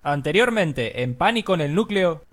Anteriormente, en Pánico en el Núcleo.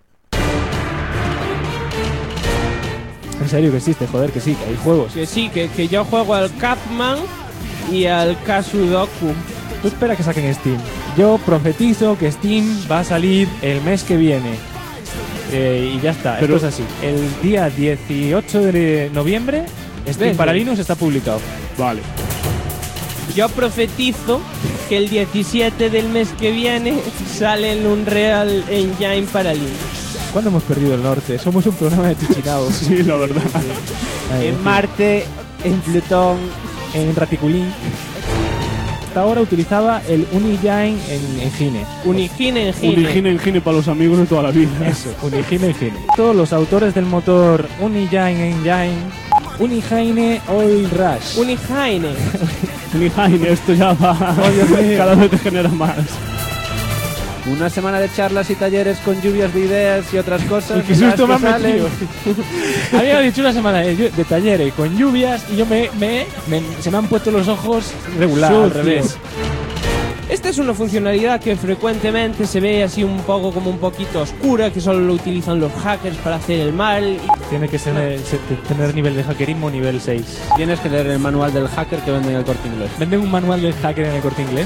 En serio que existe, joder, que sí, que hay juegos. Que sí, que yo juego al Catman y al Kazudoku. Tú espera que saquen Steam. Yo profetizo que Steam va a salir el mes que viene. Y ya está, Pero esto es así. El día 18 de noviembre, Steam para Linux está publicado. Vale. Yo profetizo que el 17 del mes que viene sale el Unreal Engine para Linux. ¿Cuándo hemos perdido el norte? Somos un programa de Tichinaos. Sí, la verdad. En Marte, en Plutón, En Raticulín. Hasta ahora utilizaba el Unigine en Engine. Unigine Engine para los amigos de toda la vida. Eso, Unigine Engine. Todos los autores del motor Unigine Engine, Unigine Oil Rush. Unigine. Unigine, esto ya va. Oh, Dios mío. Cada vez te genera más. Una semana de charlas y talleres con lluvias de ideas y otras cosas. Y qué susto me han salen. metido. Había dicho una semana de talleres con lluvias y yo se me han puesto los ojos regular, al revés. Esta es una funcionalidad que frecuentemente se ve así un poco como un poquito oscura, que solo lo utilizan los hackers para hacer el mal. Tiene que tener nivel de hackerismo nivel 6. Tienes que leer el manual del hacker que venden en el Corte Inglés. ¿Venden un manual del hacker en el Corte Inglés?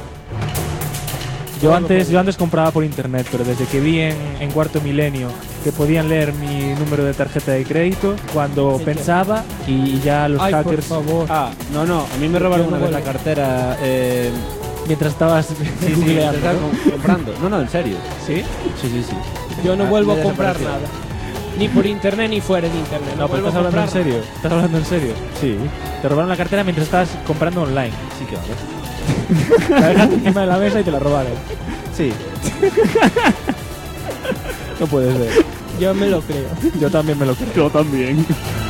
Yo antes compraba por internet, pero desde que vi en Cuarto Milenio que podían leer mi número de tarjeta de crédito, cuando pensaba y ya los Ay, hackers... por favor. Ah, no, a mí me robaron una vez la cartera. Mientras estabas Sí, googleando, estaba ¿no? comprando. No, en serio. ¿Sí? Sí. Yo no Ah, vuelvo a me comprar desapareció. nada. Ni por internet ni fuera de internet. No, pero vuelvo ¿estás a hablando en comprar serio? ¿Estás hablando en serio? Sí. Te robaron la cartera mientras estabas comprando online. Sí que vale. La dejaste encima de la mesa y te la robaron. Sí. No puede ser. nada. Yo me lo creo. Yo también me lo creo. Yo también.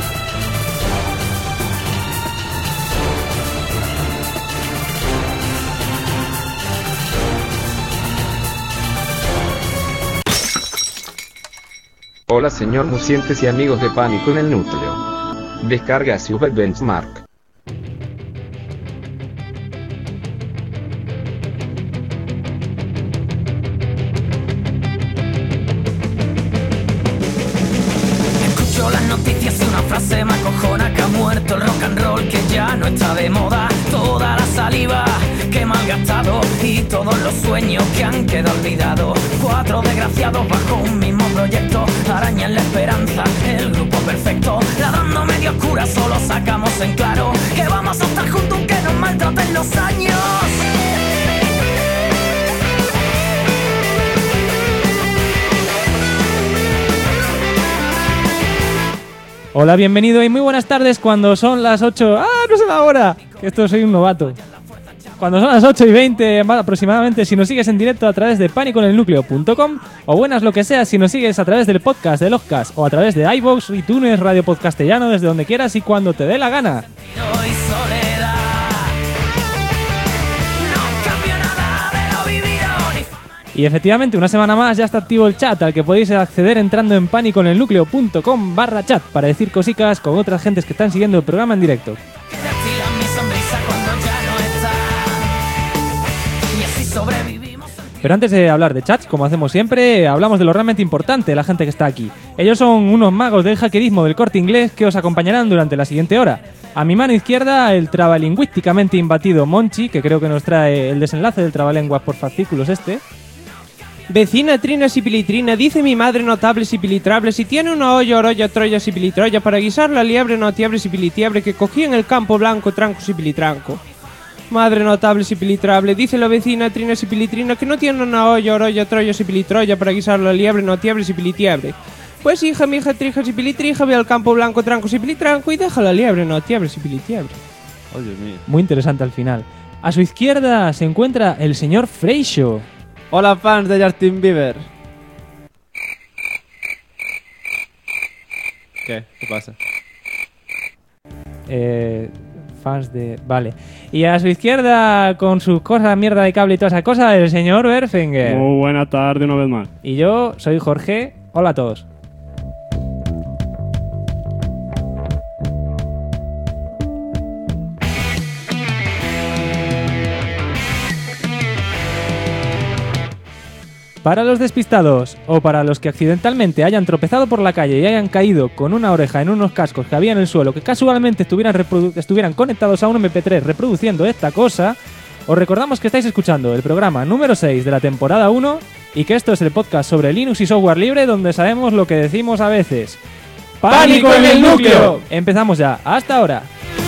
Hola señor musientes y amigos de Pánico en el Núcleo. Descarga Super Benchmark. Escucho las noticias y una frase me acojona: que ha muerto el rock and roll, que ya no está de moda. Toda la saliva que he malgastado y todos los sueños que han quedado olvidados. 4 desgraciados bajo un mismo proyecto arañan la esperanza, el grupo perfecto. Ladrando medio oscura solo sacamos en claro que vamos a estar juntos aunque nos maltraten los años. Hola, bienvenido y muy buenas tardes cuando son las 8... ¡Ah, no sé la hora! Que esto soy un novato. Cuando son las 8:20 aproximadamente, si nos sigues en directo a través de paniconelnucleo.com, o buenas lo que sea si nos sigues a través del podcast de Logcast o a través de iVoox, iTunes, Radio Podcastellano, desde donde quieras y cuando te dé la gana. Hoy soledad, no cambio nada de lo vivido ni fama ni... Y efectivamente, una semana más ya está activo el chat, al que podéis acceder entrando en paniconelnucleo.com/chat para decir cositas con otras gentes que están siguiendo el programa en directo. que destilan mi sonrisa cuando ya no está. Y así sobrevivimos. Pero antes de hablar de chats, como hacemos siempre, hablamos de lo realmente importante, la gente que está aquí. Ellos son unos magos del hackerismo del Corte Inglés que os acompañarán durante la siguiente hora. A mi mano izquierda, el trabalingüísticamente imbatido Monchi, que creo que nos trae el desenlace del trabalenguas por fascículos este. Vecina Trina Sipilitrina, dice mi madre notable Sipilitrable, si tiene una olla, orolla, troya, Sipilitroya, para guisar la liebre notable Sipilitiebre, que cogí en el campo blanco, tranco, Sipilitranco. Madre notable Sipilitrable, dice la vecina Trina Sipilitrina, que no tiene una olla, orolla, troya, Sipilitroya, para guisar la liebre notable Sipilitiebre. Pues hija, mi hija, trija, Sipilitrija, ve al campo blanco, tranco, Sipilitranco, y deja la liebre notable Sipilitiebre. Oh, Dios mío. Muy interesante al final. A su izquierda se encuentra el señor Freixo. Hola, fans de Justin Bieber. ¿Qué pasa? Fans de... Vale. Y a su izquierda, con sus cosas, mierda de cable y toda esa cosa, el señor Berfinger. Muy buena tarde una vez más. Y yo soy Jorge. Hola a todos. Para los despistados o para los que accidentalmente hayan tropezado por la calle y hayan caído con una oreja en unos cascos que había en el suelo que casualmente estuvieran conectados a un MP3 reproduciendo esta cosa, os recordamos que estáis escuchando el programa número 6 de la temporada 1 y que esto es el podcast sobre Linux y software libre donde sabemos lo que decimos a veces. ¡Pánico en el núcleo! Empezamos ya. ¡Hasta ahora!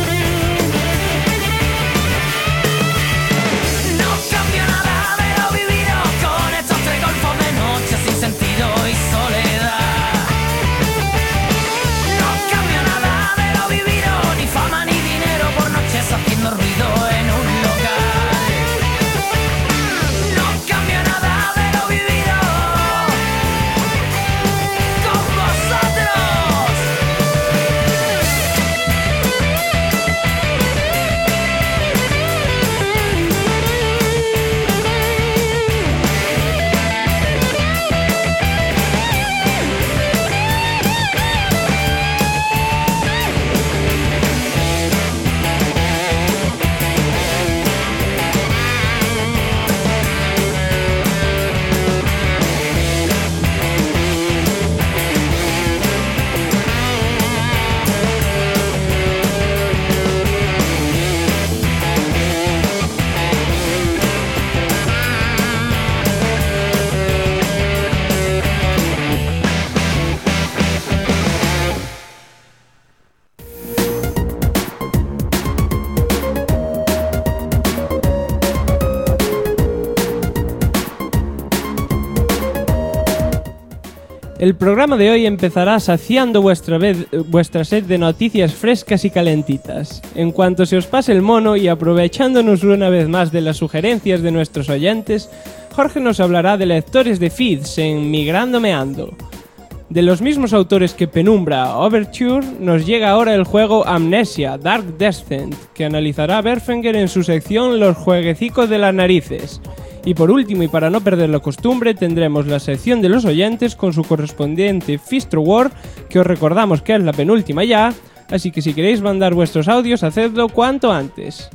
El programa de hoy empezará saciando vuestra sed de noticias frescas y calentitas. En cuanto se os pase el mono y aprovechándonos una vez más de las sugerencias de nuestros oyentes, Jorge nos hablará de lectores de feeds en Migrando Meando. De los mismos autores que Penumbra Overture, nos llega ahora el juego Amnesia Dark Descent, que analizará Berfenger en su sección Los jueguecicos de las narices. Y por último, y para no perder la costumbre, tendremos la sección de los oyentes con su correspondiente Fistro War, que os recordamos que es la penúltima ya, así que si queréis mandar vuestros audios, hacedlo cuanto antes.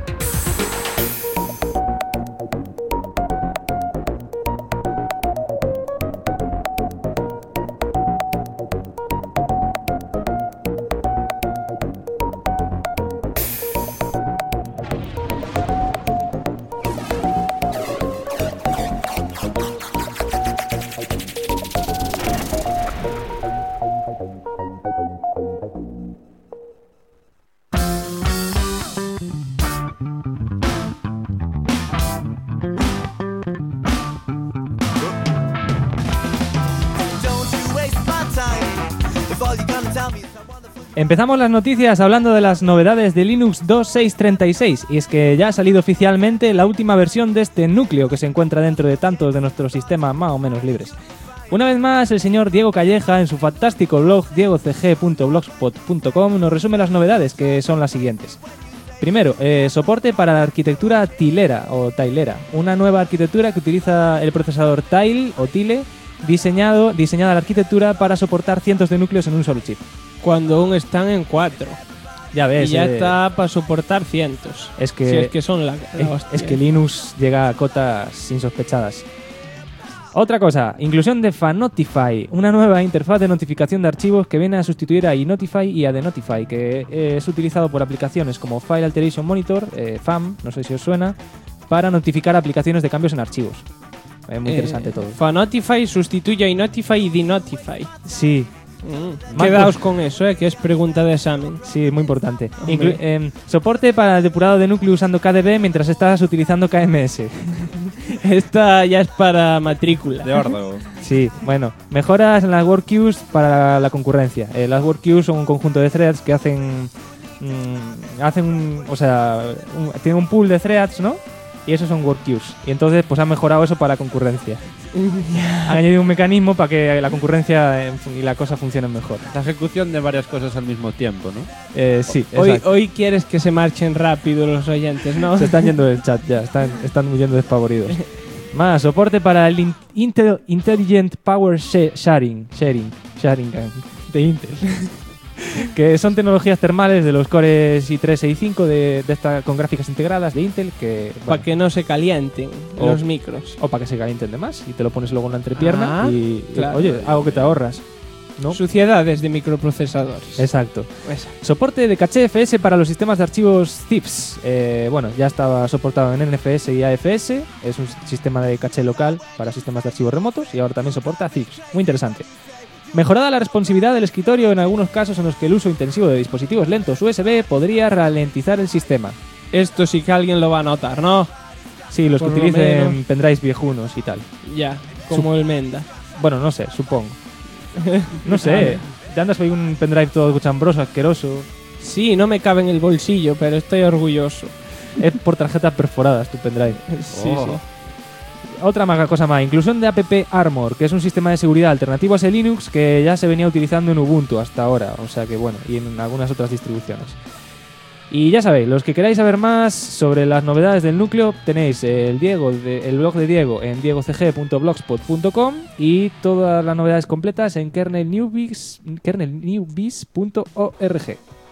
Empezamos las noticias hablando de las novedades de Linux 2.6.36 y es que ya ha salido oficialmente la última versión de este núcleo que se encuentra dentro de tantos de nuestros sistemas más o menos libres. Una vez más, el señor Diego Calleja, en su fantástico blog diegocg.blogspot.com, nos resume las novedades, que son las siguientes. Primero, soporte para la arquitectura tilera o tailera, una nueva arquitectura que utiliza el procesador Tile o Tile, diseñada la arquitectura para soportar cientos de núcleos en un solo chip. Cuando aún están en 4. Ya ves. Y ya está para soportar cientos. Es que, si es que son la hostia. Es que Linux llega a cotas insospechadas. Otra cosa, inclusión de Fanotify, una nueva interfaz de notificación de archivos que viene a sustituir a iNotify y a Denotify, que es utilizado por aplicaciones como File Alteration Monitor, FAM, no sé si os suena, para notificar aplicaciones de cambios en archivos. Muy interesante todo. Fanotify sustituye a iNotify y Denotify. Sí. Quedaos con eso, que es pregunta de examen. Sí, muy importante. Soporte para el depurado de núcleo usando KDB mientras estás utilizando KMS. Esta ya es para matrícula. De órdago. Sí, bueno. Mejoras en las work queues para la concurrencia. Las work queues son un conjunto de threads que tienen un pool de threads, ¿no? Y esos son work queues. Y entonces pues han mejorado eso para la concurrencia. Han añadido un mecanismo para que la concurrencia y la cosa funcionen mejor. La ejecución de varias cosas al mismo tiempo, ¿no? Sí, hoy quieres que se marchen rápido los oyentes, ¿no? Se están yendo del chat ya, están huyendo despavoridos. Más, soporte para el Intelligent Power Sharing de Intel. Que son tecnologías termales de los cores i3 e i5 de esta, con gráficas integradas de Intel que... Para que no se calienten los micros. O para que se calienten de más y te lo pones luego en la entrepierna claro. Oye, algo que te ahorras, ¿no? Suciedades de microprocesadores. Exacto. Exacto. Soporte de caché FS para los sistemas de archivos ZIPs. Bueno, ya estaba soportado en NFS y AFS. Es un sistema de caché local para sistemas de archivos remotos y ahora también soporta ZIPs. Muy interesante. Mejorada la responsividad del escritorio en algunos casos en los que el uso intensivo de dispositivos lentos USB podría ralentizar el sistema. Esto sí que alguien lo va a notar, ¿no? Sí, los Por que lo utilicen menos. pendrives viejunos y tal. Ya, como el Menda. Bueno, no sé, supongo. No sé. Te andas hoy un pendrive todo chambroso, asqueroso. Sí, no me cabe en el bolsillo, pero estoy orgulloso. Es por tarjetas perforadas tu pendrive. Sí, sí. Otra cosa más, inclusión de App Armor, que es un sistema de seguridad alternativo a ese Linux que ya se venía utilizando en Ubuntu hasta ahora, o sea que bueno, y en algunas otras distribuciones. Y ya sabéis, los que queráis saber más sobre las novedades del núcleo, tenéis el blog de Diego en diegocg.blogspot.com y todas las novedades completas en kernelnewbiz.org.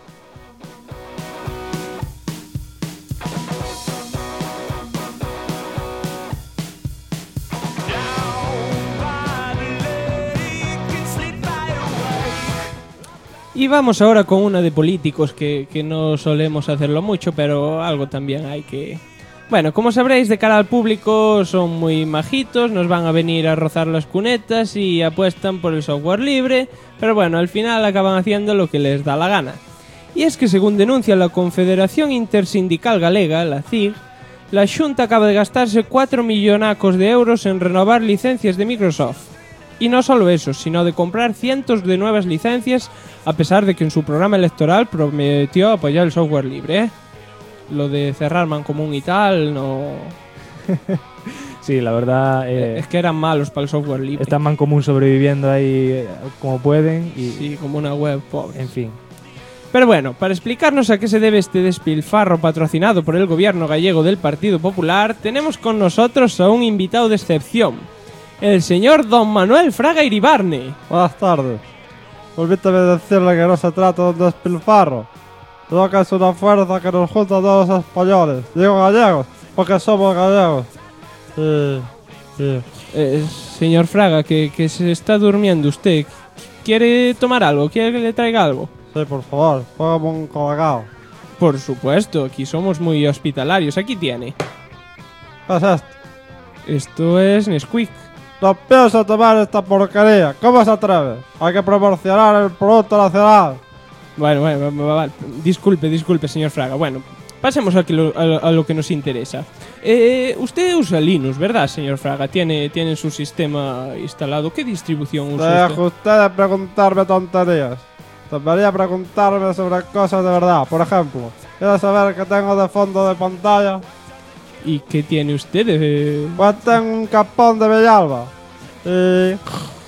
Y vamos ahora con una de políticos que no solemos hacerlo mucho, pero algo también hay que... Bueno, como sabréis, de cara al público son muy majitos, nos van a venir a rozar las cunetas y apuestan por el software libre, pero bueno, al final acaban haciendo lo que les da la gana. Y es que según denuncia la Confederación Intersindical Galega, la CIG, la Xunta acaba de gastarse 4 millonacos de euros en renovar licencias de Microsoft. Y no solo eso, sino de comprar cientos de nuevas licencias, a pesar de que en su programa electoral prometió apoyar el software libre, ¿eh? Lo de cerrar Mancomún y tal, no... Sí, la verdad... es que eran malos para el software libre. Están Mancomún sobreviviendo ahí como pueden y... Sí, como una web pobre. En fin. Pero bueno, para explicarnos a qué se debe este despilfarro patrocinado por el gobierno gallego del Partido Popular, tenemos con nosotros a un invitado de excepción. El señor Don Manuel Fraga Iribarne. Buenas tardes. Permítame decirle que no se trata de un despilfarro, sino que es una fuerza que nos junta a todos los españoles. Digo gallegos, porque somos gallegos. Sí. Señor Fraga, que se está durmiendo usted. ¿Quiere tomar algo? ¿Quiere que le traiga algo? Sí, por favor, póngame un colacao. Por supuesto, aquí somos muy hospitalarios. Aquí tiene. ¿Qué es esto? Esto es Nesquik. No pienso tomar esta porquería. ¿Cómo se atreve? Hay que promocionar el producto nacional. Bueno, disculpe, señor Fraga. Bueno, pasemos a lo que nos interesa. Usted usa Linux, ¿verdad, señor Fraga? ¿Tiene su sistema instalado? ¿Qué distribución usa Deje usted de preguntarme tonterías. Debería preguntarme sobre cosas de verdad. Por ejemplo, ¿quiere saber qué tengo de fondo de pantalla? ¿Y qué tiene usted de...? Pues tengo un capón de Villalba. Y...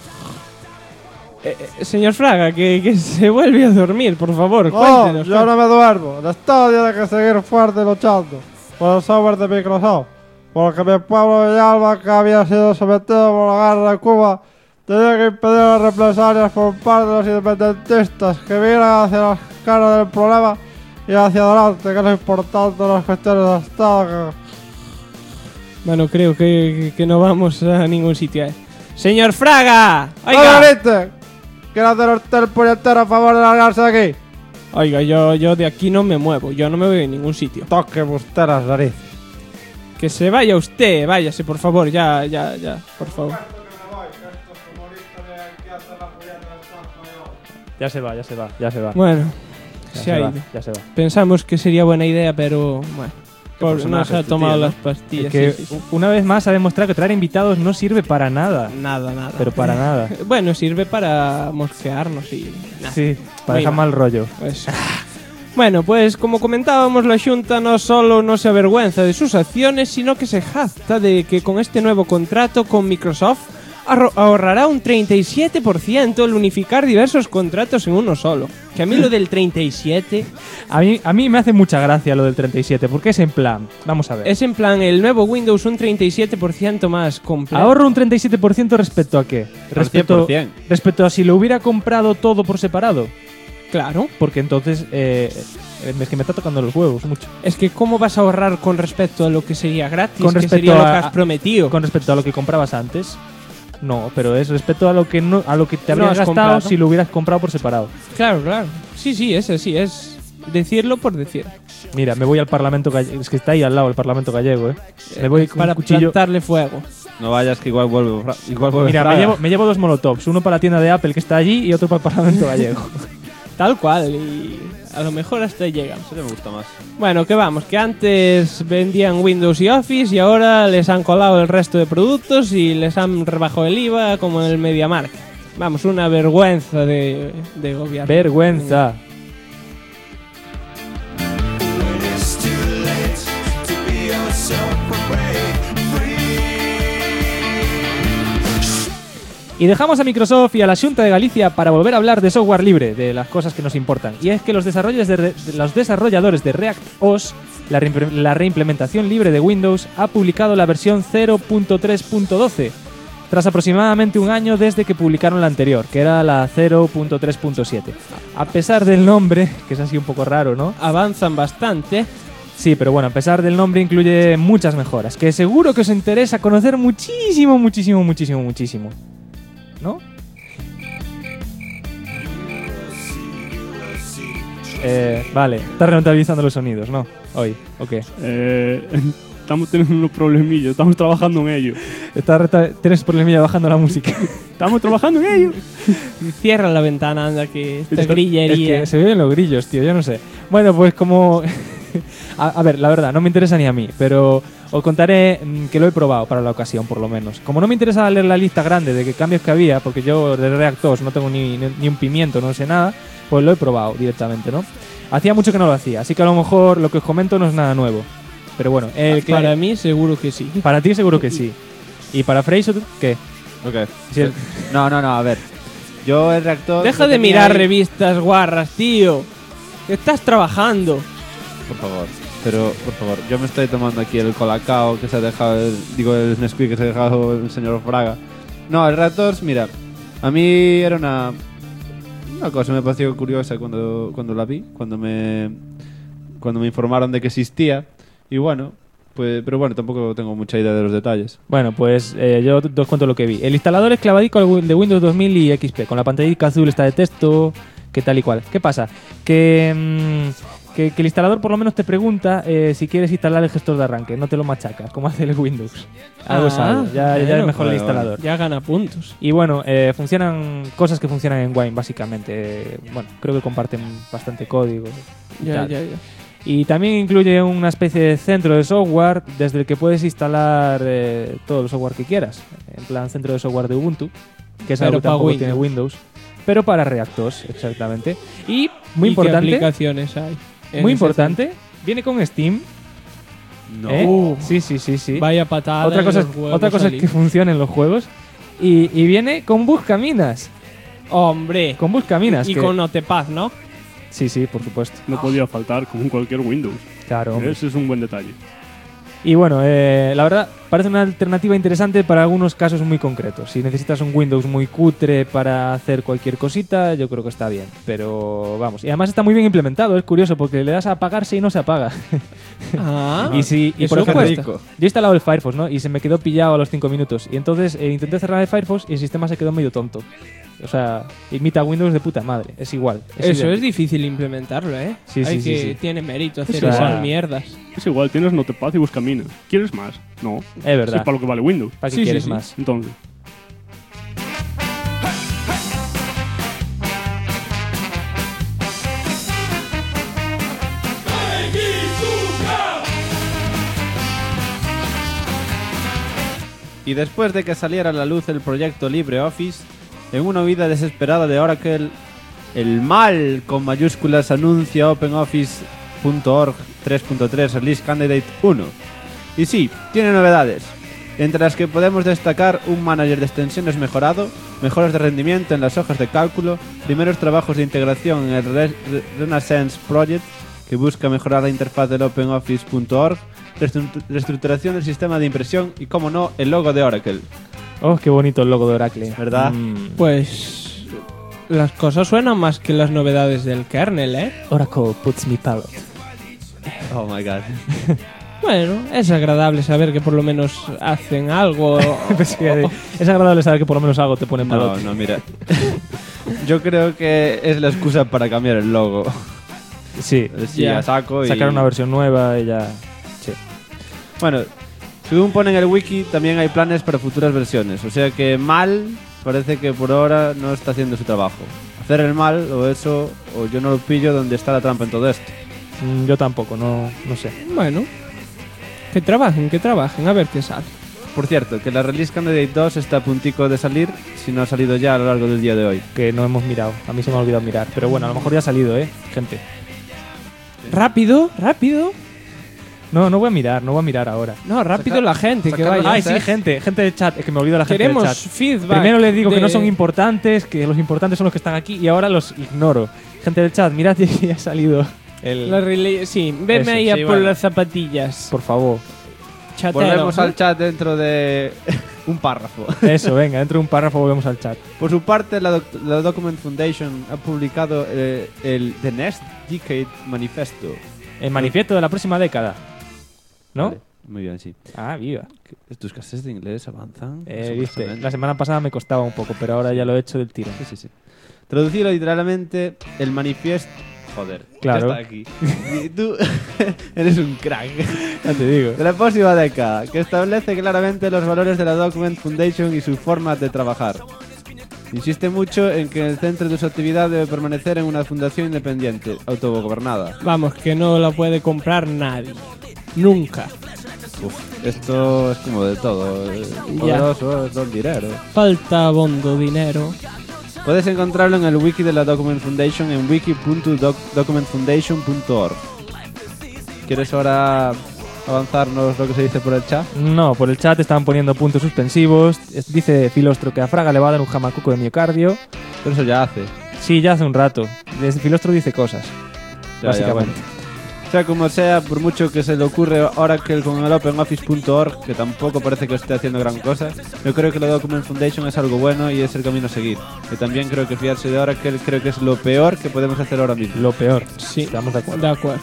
señor Fraga, que se vuelve a dormir, por favor, No, cuéntenos. yo no me duermo. El Estado tiene que seguir fuerte luchando por el software de Microsoft. Porque mi pueblo de Villalba, que había sido sometido por la guerra de Cuba, tenía que impedir las represalias por parte de los independentistas que miran hacia las caras del problema y hacia adelante, que es lo importante de las cuestiones de Estado. Bueno, creo que no vamos a ningún sitio. ¡Señor Fraga! ¡Oiga! ¿Quiere hacer usted el puñetero a favor de largarse de aquí? Oiga, yo de aquí no me muevo. Yo no me voy a ningún sitio. Toque usted las narices. Que se vaya usted. Váyase, por favor. Ya, por favor. Ya se va. Bueno, Ya se ha va, ido. ya se va. Pensamos que sería buena idea, pero bueno. No personaje se ha este tomado tío, ¿no? las pastillas. Es que sí. una vez más ha demostrado que traer invitados no sirve para nada. Nada. Pero para nada. Bueno, sirve para mosquearnos y... nada. Sí, para Muy dejar mal. mal rollo. Pues, bueno, pues como comentábamos, la Xunta no solo no se avergüenza de sus acciones, sino que se jacta de que con este nuevo contrato con Microsoft ahorrará un 37% el unificar diversos contratos en uno solo. Que a mí lo del 37... A mí me hace mucha gracia lo del 37, porque es en plan, vamos a ver. Es en plan el nuevo Windows un 37% más completo. ¿Ahorro un 37% respecto a qué? Al 100%. Respecto a si lo hubiera comprado todo por separado. Claro. Porque entonces es que me está tocando los huevos mucho. Es que ¿cómo vas a ahorrar con respecto a lo que sería gratis? Con que respecto sería lo que a- has prometido. Con respecto a lo que comprabas antes, no, pero es respecto a lo que no, a lo que te No habrías has gastado comprado. si lo hubieras comprado por separado. Claro, claro. Sí, es así, es decirlo por decir. Mira, me voy al Parlamento gallego, es que está ahí al lado el Parlamento gallego, Me voy con Para un cuchillo. plantarle fuego. No vayas que igual vuelve. Mira, Fraga. me llevo 2 molotovs, uno para la tienda de Apple que está allí y otro para el Parlamento gallego. Tal cual, y a lo mejor hasta ahí llegan. Eso me gusta más. Bueno, que vamos, que antes vendían Windows y Office y ahora les han colado el resto de productos y les han rebajado el IVA como en el MediaMarkt. Vamos, una vergüenza de gobierno. Vergüenza. Y dejamos a Microsoft y a la Xunta de Galicia para volver a hablar de software libre, de las cosas que nos importan. Y es que los desarrolladores de ReactOS, la reimplementación libre de Windows, ha publicado la versión 0.3.12, tras aproximadamente un año desde que publicaron la anterior, que era la 0.3.7. A pesar del nombre, que es así un poco raro, ¿no? Avanzan bastante. Sí, pero bueno, a pesar del nombre incluye muchas mejoras, que seguro que os interesa conocer muchísimo, muchísimo, muchísimo, muchísimo. ¿No? Vale, estás rentabilizando los sonidos, ¿no? Hoy, ¿o qué? Estamos teniendo unos problemillos, estamos trabajando en ello. Tienes problemilla bajando la música. Estamos trabajando en ello. Cierra la ventana, anda, que esta Es grillería. que se oyen los grillos, tío, yo no sé. Bueno, pues como... a ver, la verdad, no me interesa ni a mí, pero os contaré que lo he probado para la ocasión, por lo menos. Como no me interesa leer la lista grande de qué cambios que había, porque yo de ReactOS no tengo ni un pimiento, no sé nada, pues lo he probado directamente, ¿no? Hacía mucho que no lo hacía, así que a lo mejor lo que os comento no es nada nuevo. Pero bueno, Para mí seguro que sí. para ti seguro que sí. ¿Y para Fraser, qué? Ok. Si el- No, a ver. Yo el reactor. Deja lo de tenía mirar ahí- revistas guarras, tío. Estás trabajando. Por favor. Pero, por favor, yo me estoy tomando aquí el colacao que se ha dejado. El Nesquik que se ha dejado el señor Fraga. No, el Raptors, mira. A mí era una cosa me pareció curiosa cuando la vi. Cuando me informaron de que existía. Y bueno, pues, pero bueno, tampoco tengo mucha idea de los detalles. Bueno, pues yo os cuento lo que vi. El instalador es clavadico de Windows 2000 y XP, con la pantallita azul esta de texto, que tal y cual. ¿Qué pasa? Que el instalador por lo menos te pregunta si quieres instalar el gestor de arranque, no te lo machacas, como hace el Windows. Algo es algo, ya es bueno, mejor el vale, instalador. Ya gana puntos. Y bueno, funcionan cosas que funcionan en Wine, básicamente. Bueno, creo que comparten bastante código. y Ya. tal. Y también incluye una especie de centro de software desde el que puedes instalar todo el software que quieras. En plan centro de software de Ubuntu, que es Pero algo que pa' tampoco Windows. tiene Windows. Pero para ReactOS, exactamente. Y muy ¿Y qué importante, aplicaciones hay? en muy ese importante, viene con Steam. No. ¿eh? Sí. centro? Vaya patada. Otra en cosa, los huevos otra cosa es al que funcionen los juegos. Y viene con Buscaminas. Hombre. Con Buscaminas. Y que- con Notepad, ¿no? Sí, por supuesto. No podía faltar como en cualquier Windows. Claro, hombre. Ese es un buen detalle. Y bueno, la verdad, parece una alternativa interesante para algunos casos muy concretos. Si necesitas un Windows muy cutre para hacer cualquier cosita, yo creo que está bien. Pero vamos, y además está muy bien implementado, es curioso, porque le das a apagarse y no se apaga. Ah. y eso por ejemplo, cuesta. yo he instalado el Firefox, ¿no? Y se me quedó pillado a los 5 minutos. Y entonces intenté cerrar el Firefox y el sistema se quedó medio tonto. O sea, imita Windows de puta madre, es igual. Eso es idéntico. difícil implementarlo, ¿eh? Sí, Hay sí, que sí. tiene mérito hacer Eso es. esas mierdas. Es igual, tienes Notepad y Buscamina. ¿Quieres más? No. Es verdad. Es para lo que vale Windows. ¿Para qué Sí, quieres sí. más? Entonces, Y después de que saliera a la luz el proyecto LibreOffice, en una huida desesperada de Oracle, el mal con mayúsculas anuncia OpenOffice.org 3.3 Release Candidate 1. Y sí, tiene novedades, entre las que podemos destacar un manager de extensiones mejorado, mejoras de rendimiento en las hojas de cálculo, primeros trabajos de integración en el Renaissance Project, que busca mejorar la interfaz del OpenOffice.org, reestructuración del sistema de impresión y, como no, el logo de Oracle. Oh, qué bonito el logo de Oracle. ¿Verdad? Pues Las cosas suenan más que las novedades del kernel, ¿eh? Oracle puts me pallet. Oh my god. Bueno, es agradable saber que por lo menos hacen algo. Es agradable saber que por lo menos algo te pone No, palote. no, mira. Yo creo que es la excusa para cambiar el logo. Sí, Sí, Ya. a saco y... sacar una versión nueva y ya. Sí. Bueno, según pone en el wiki, también hay planes para futuras versiones. O sea que mal parece que por ahora no está haciendo su trabajo. Hacer el mal o eso, o yo no lo pillo donde está la trampa en todo esto. Yo tampoco, no sé. Bueno, que trabajen, a ver qué sale. Por cierto, que la Release Candidate 2 está a puntico de salir, si no ha salido ya a lo largo del día de hoy. Que no hemos mirado. A mí se me ha olvidado mirar. Pero bueno, a lo mejor ya ha salido, gente. Rápido. No voy a mirar ahora. No, rápido la gente, que sacar vaya. Ay, sí, gente del chat. Es que me olvido la gente Queremos del chat. feedback. Primero les digo que de- no son importantes, que los importantes son los que están aquí y ahora los ignoro. Gente del chat, mirad que ya ha salido el... la sí, venme Eso, ahí a sí, por bueno. las zapatillas. Por favor. Chatero. Volvemos al chat dentro de un párrafo. Eso, venga, dentro de un párrafo volvemos al chat. Por su parte, la Document Foundation ha publicado el The Next Decade Manifesto. El manifiesto de la próxima década. ¿no? Vale, muy bien, sí. Ah, viva. ¿Tus clases de inglés avanzan? Viste, Sorpresivamente. la semana pasada me costaba un poco, pero ahora ya lo he hecho del tiro. Sí, sí, sí. Traducido literalmente, el manifiesto... Joder, Claro. ya está aquí. Y tú eres un crack. Ya te digo. De la próxima década, que establece claramente los valores de la Document Foundation y su forma de trabajar. Insiste mucho en que el centro de su actividad debe permanecer en una fundación independiente, autogobernada. Vamos, que no la puede comprar nadie. Nunca. Esto es como de todo. Poderoso, es todo el dinero. Falta bondo dinero. Puedes encontrarlo en el wiki de la Document Foundation en wiki.documentfoundation.org. ¿Quieres ahora avanzarnos lo que se dice por el chat? No, por el chat están poniendo puntos suspensivos. Dice Filostro que a Fraga le va a dar un jamacuco de miocardio. Pero eso ya hace. Sí, ya hace un rato. Desde Filostro dice cosas, Ya, básicamente. bueno. Sea como sea, por mucho que se le ocurre Oracle con el OpenOffice.org, que tampoco parece que esté haciendo gran cosa, yo creo que la Document Foundation es algo bueno y es el camino a seguir. Y también creo que fiarse de Oracle creo que es lo peor que podemos hacer ahora mismo. Lo peor. Sí, Estamos de acuerdo. de acuerdo.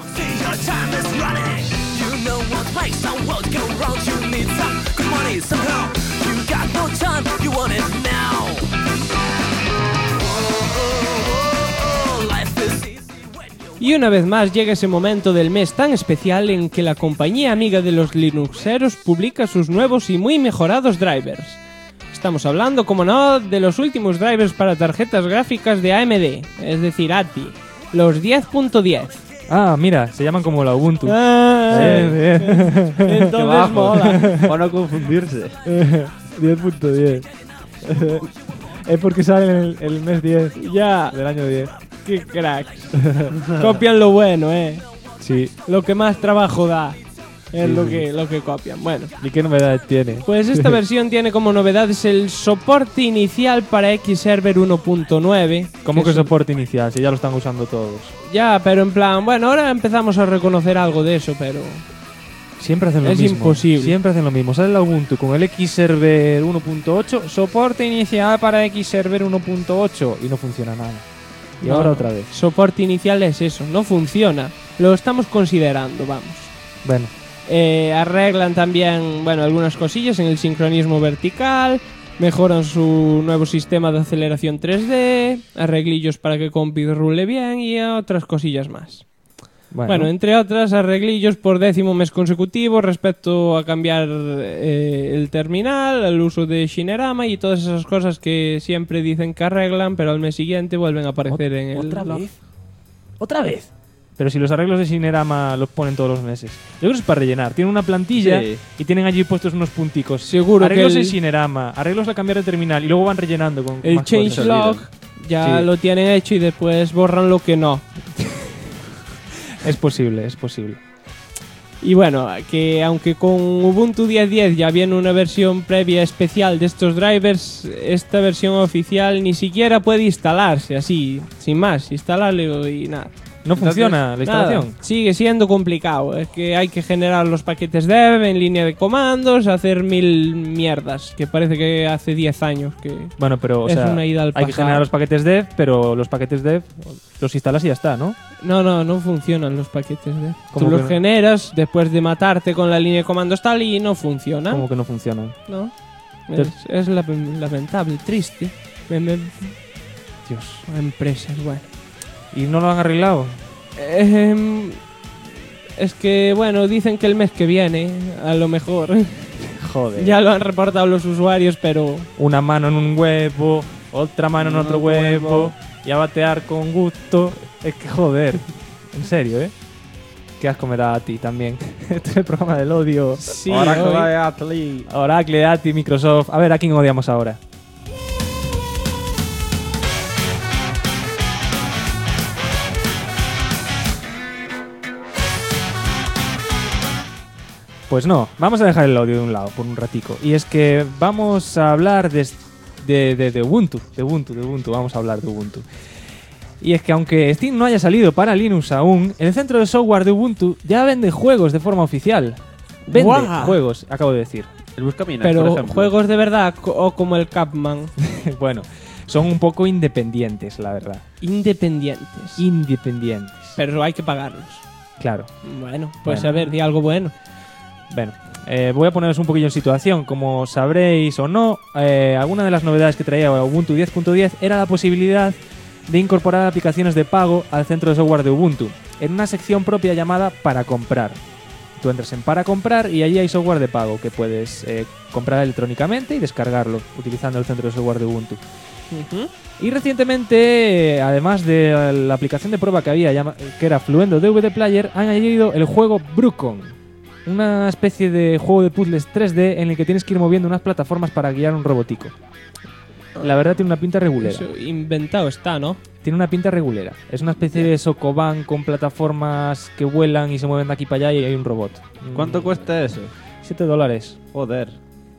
Y una vez más llega ese momento del mes tan especial en que la compañía amiga de los Linuxeros publica sus nuevos y muy mejorados drivers. Estamos hablando, como no, de los últimos drivers para tarjetas gráficas de AMD, es decir, ATI, los 10.10. Ah, mira, se llaman como la Ubuntu. Bien, bien. Entonces mola. Para no confundirse. 10.10. Es porque sale en el mes 10 Ya, del año 10. qué cracks. Copian lo bueno, Sí. Lo que más trabajo da es lo que copian. Bueno, ¿Y qué novedades tiene? pues esta versión tiene como novedades el soporte inicial para Xserver 1.9. ¿Cómo que es un- soporte inicial? Si ya lo están usando todos. Ya, pero en plan, bueno, ahora empezamos a reconocer algo de eso, pero... Siempre hacen lo Es mismo. imposible. Siempre hacen lo mismo. Sale la Ubuntu con el Xserver 1.8, soporte inicial para Xserver 1.8 y no funciona nada. Y No, ahora no. otra vez. Soporte inicial es eso, no funciona. Lo estamos considerando, vamos. Bueno, Arreglan también, bueno, algunas cosillas en el sincronismo vertical, mejoran su nuevo sistema de aceleración 3D, arreglillos para que Compid rule bien y otras cosillas más. Bueno, entre otras, arreglillos por 10º mes consecutivo respecto a cambiar el terminal, el uso de Shinerama y todas esas cosas que siempre dicen que arreglan, pero al mes siguiente vuelven a aparecer en el ¿Otra log. vez? ¿Otra vez? Pero si los arreglos de Shinerama los ponen todos los meses. Yo creo que es para rellenar. Tienen una plantilla Sí. y tienen allí puestos unos punticos. Seguro que arreglos el- en Shinerama, arreglos a cambiar de terminal y luego van rellenando con El más cosas. changelog ya Sí. lo tienen hecho y después borran lo que no. Es posible, es posible. Y bueno, que aunque con Ubuntu 10.10 ya viene una versión previa especial de estos drivers, esta versión oficial ni siquiera puede instalarse así, sin más, instalarle y nada. No funciona la instalación. Nada, sigue siendo complicado. Es que hay que generar los paquetes dev en línea de comandos, hacer 1000 mierdas, que parece que hace 10 años que... Bueno, pero o Es sea, una ida al hay que pasado. generar los paquetes dev, pero los paquetes dev los instalas y ya está, ¿no? No funcionan los paquetes dev. ¿Cómo Tú que los no? generas después de matarte con la línea de comandos tal y no funcionan. Como que no funcionan. No. Entonces- Es lamentable, triste. Dios. Empresas, bueno. ¿Y no lo han arreglado? Es que, bueno, dicen que el mes que viene, a lo mejor. Joder. Ya lo han reportado los usuarios, pero... Una mano en un huevo, otra mano en otro huevo, y a batear con gusto. Es que joder. En serio, ¿eh? Qué asco me da a ti también. Este es el programa del odio. Sí, Oracle hoy- de Atli. Oracle, ATI, Microsoft. A ver, ¿a quién odiamos ahora? Pues no, vamos a dejar el odio de un lado por un ratico. Y es que vamos a hablar de Ubuntu. De Ubuntu, vamos a hablar de Ubuntu. Y es que aunque Steam no haya salido para Linux aún, el centro de software de Ubuntu ya vende juegos de forma oficial. Vende ¡Guau! juegos, acabo de decir. El Buscaminas, por Pero ejemplo. juegos de verdad o como el Capman. Bueno, son un poco independientes, la verdad. Independientes. Independientes. Pero hay que pagarlos. Claro. Bueno, pues Bueno. a ver, di algo bueno. Bueno, voy a poneros un poquillo en situación. Como sabréis o no, alguna de las novedades que traía Ubuntu 10.10 era la posibilidad de incorporar aplicaciones de pago al centro de software de Ubuntu, en una sección propia llamada Para comprar. Tú entras en Para comprar y allí hay software de pago que puedes comprar electrónicamente y descargarlo utilizando el centro de software de Ubuntu. Y recientemente, además de la aplicación de prueba que había, que era Fluendo DVD Player, han añadido el juego Brucon, una especie de juego de puzzles 3D en el que tienes que ir moviendo unas plataformas para guiar un robotico. La verdad tiene una pinta regulera. Eso inventado está, ¿no? Tiene una pinta regulera. Es una especie de Sokoban con plataformas que vuelan y se mueven de aquí para allá y hay un robot. ¿Cuánto cuesta eso? $7. Joder.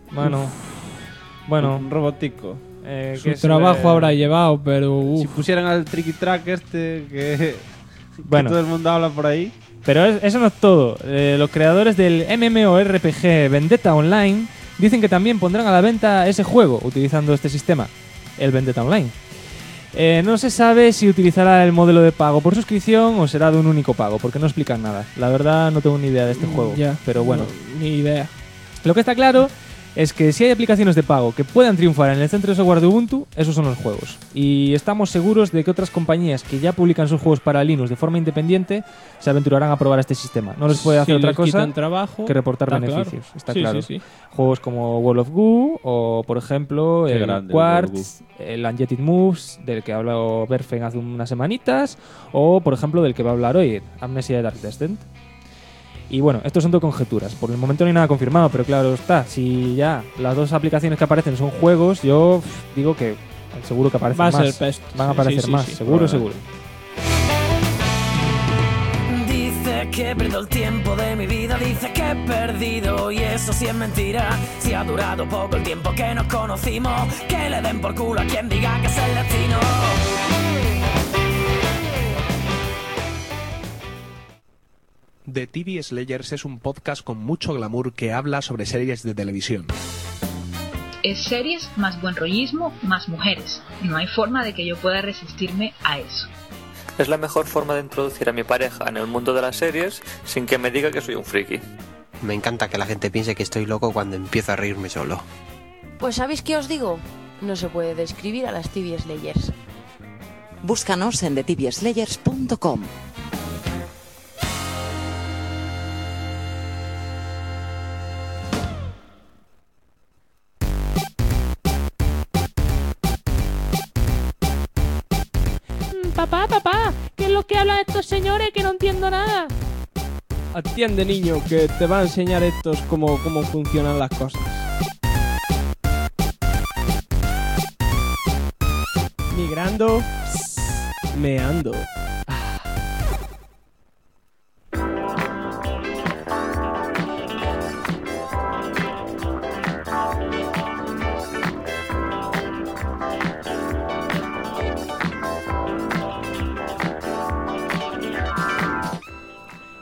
Bueno, Un robotico. Su que es, trabajo habrá llevado, pero... Si pusieran al Tricky Track este que Bueno. todo el mundo habla por ahí. Pero eso no es todo. Los creadores del MMORPG Vendetta Online dicen que también pondrán a la venta ese juego utilizando este sistema, el Vendetta Online. No se sabe si utilizará el modelo de pago por suscripción o será de un único pago, porque no explican nada. La verdad no tengo ni idea de este juego, Ya, pero bueno. no, ni idea. Lo que está claro es que si hay aplicaciones de pago que puedan triunfar en el centro de software de Ubuntu, esos son los juegos. Y estamos seguros de que otras compañías que ya publican sus juegos para Linux de forma independiente se aventurarán a probar este sistema. No les puede hacer Si otra les cosa quitan trabajo, que reportar está beneficios. claro. Está Sí, claro. sí, sí. Juegos como World of Goo o, por ejemplo, Qué el grande el World of Quartz, el Unjetted Moves, del que habló Berfen hace unas semanitas, o, por ejemplo, del que va a hablar hoy, Amnesia de Dark Descent. Y bueno, estos son todo conjeturas. Por el momento no hay nada confirmado, pero claro está, si ya las dos aplicaciones que aparecen son juegos, yo digo que seguro que aparecen Va a más. ser pest. Van a Sí, aparecer sí, más, sí. seguro, Probablemente. seguro. Dice que pierdo el tiempo de mi vida, dice que he perdido y eso sí es mentira. Si ha durado poco el tiempo que nos conocimos, que le den por culo a quien diga que es el destino. The TV Slayers es un podcast con mucho glamour que habla sobre series de televisión. Es series más buen rollismo más mujeres. No hay forma de que yo pueda resistirme a eso. Es la mejor forma de introducir a mi pareja en el mundo de las series sin que me diga que soy un friki. Me encanta que la gente piense que estoy loco cuando empiezo a reírme solo. Pues ¿sabéis qué os digo? No se puede describir a las TV Slayers. Búscanos en thetvslayers.com. Papá, ¿qué es lo que hablan estos señores que no entiendo nada? Atiende, niño, que te va a enseñar estos cómo funcionan las cosas. Migrando, meando.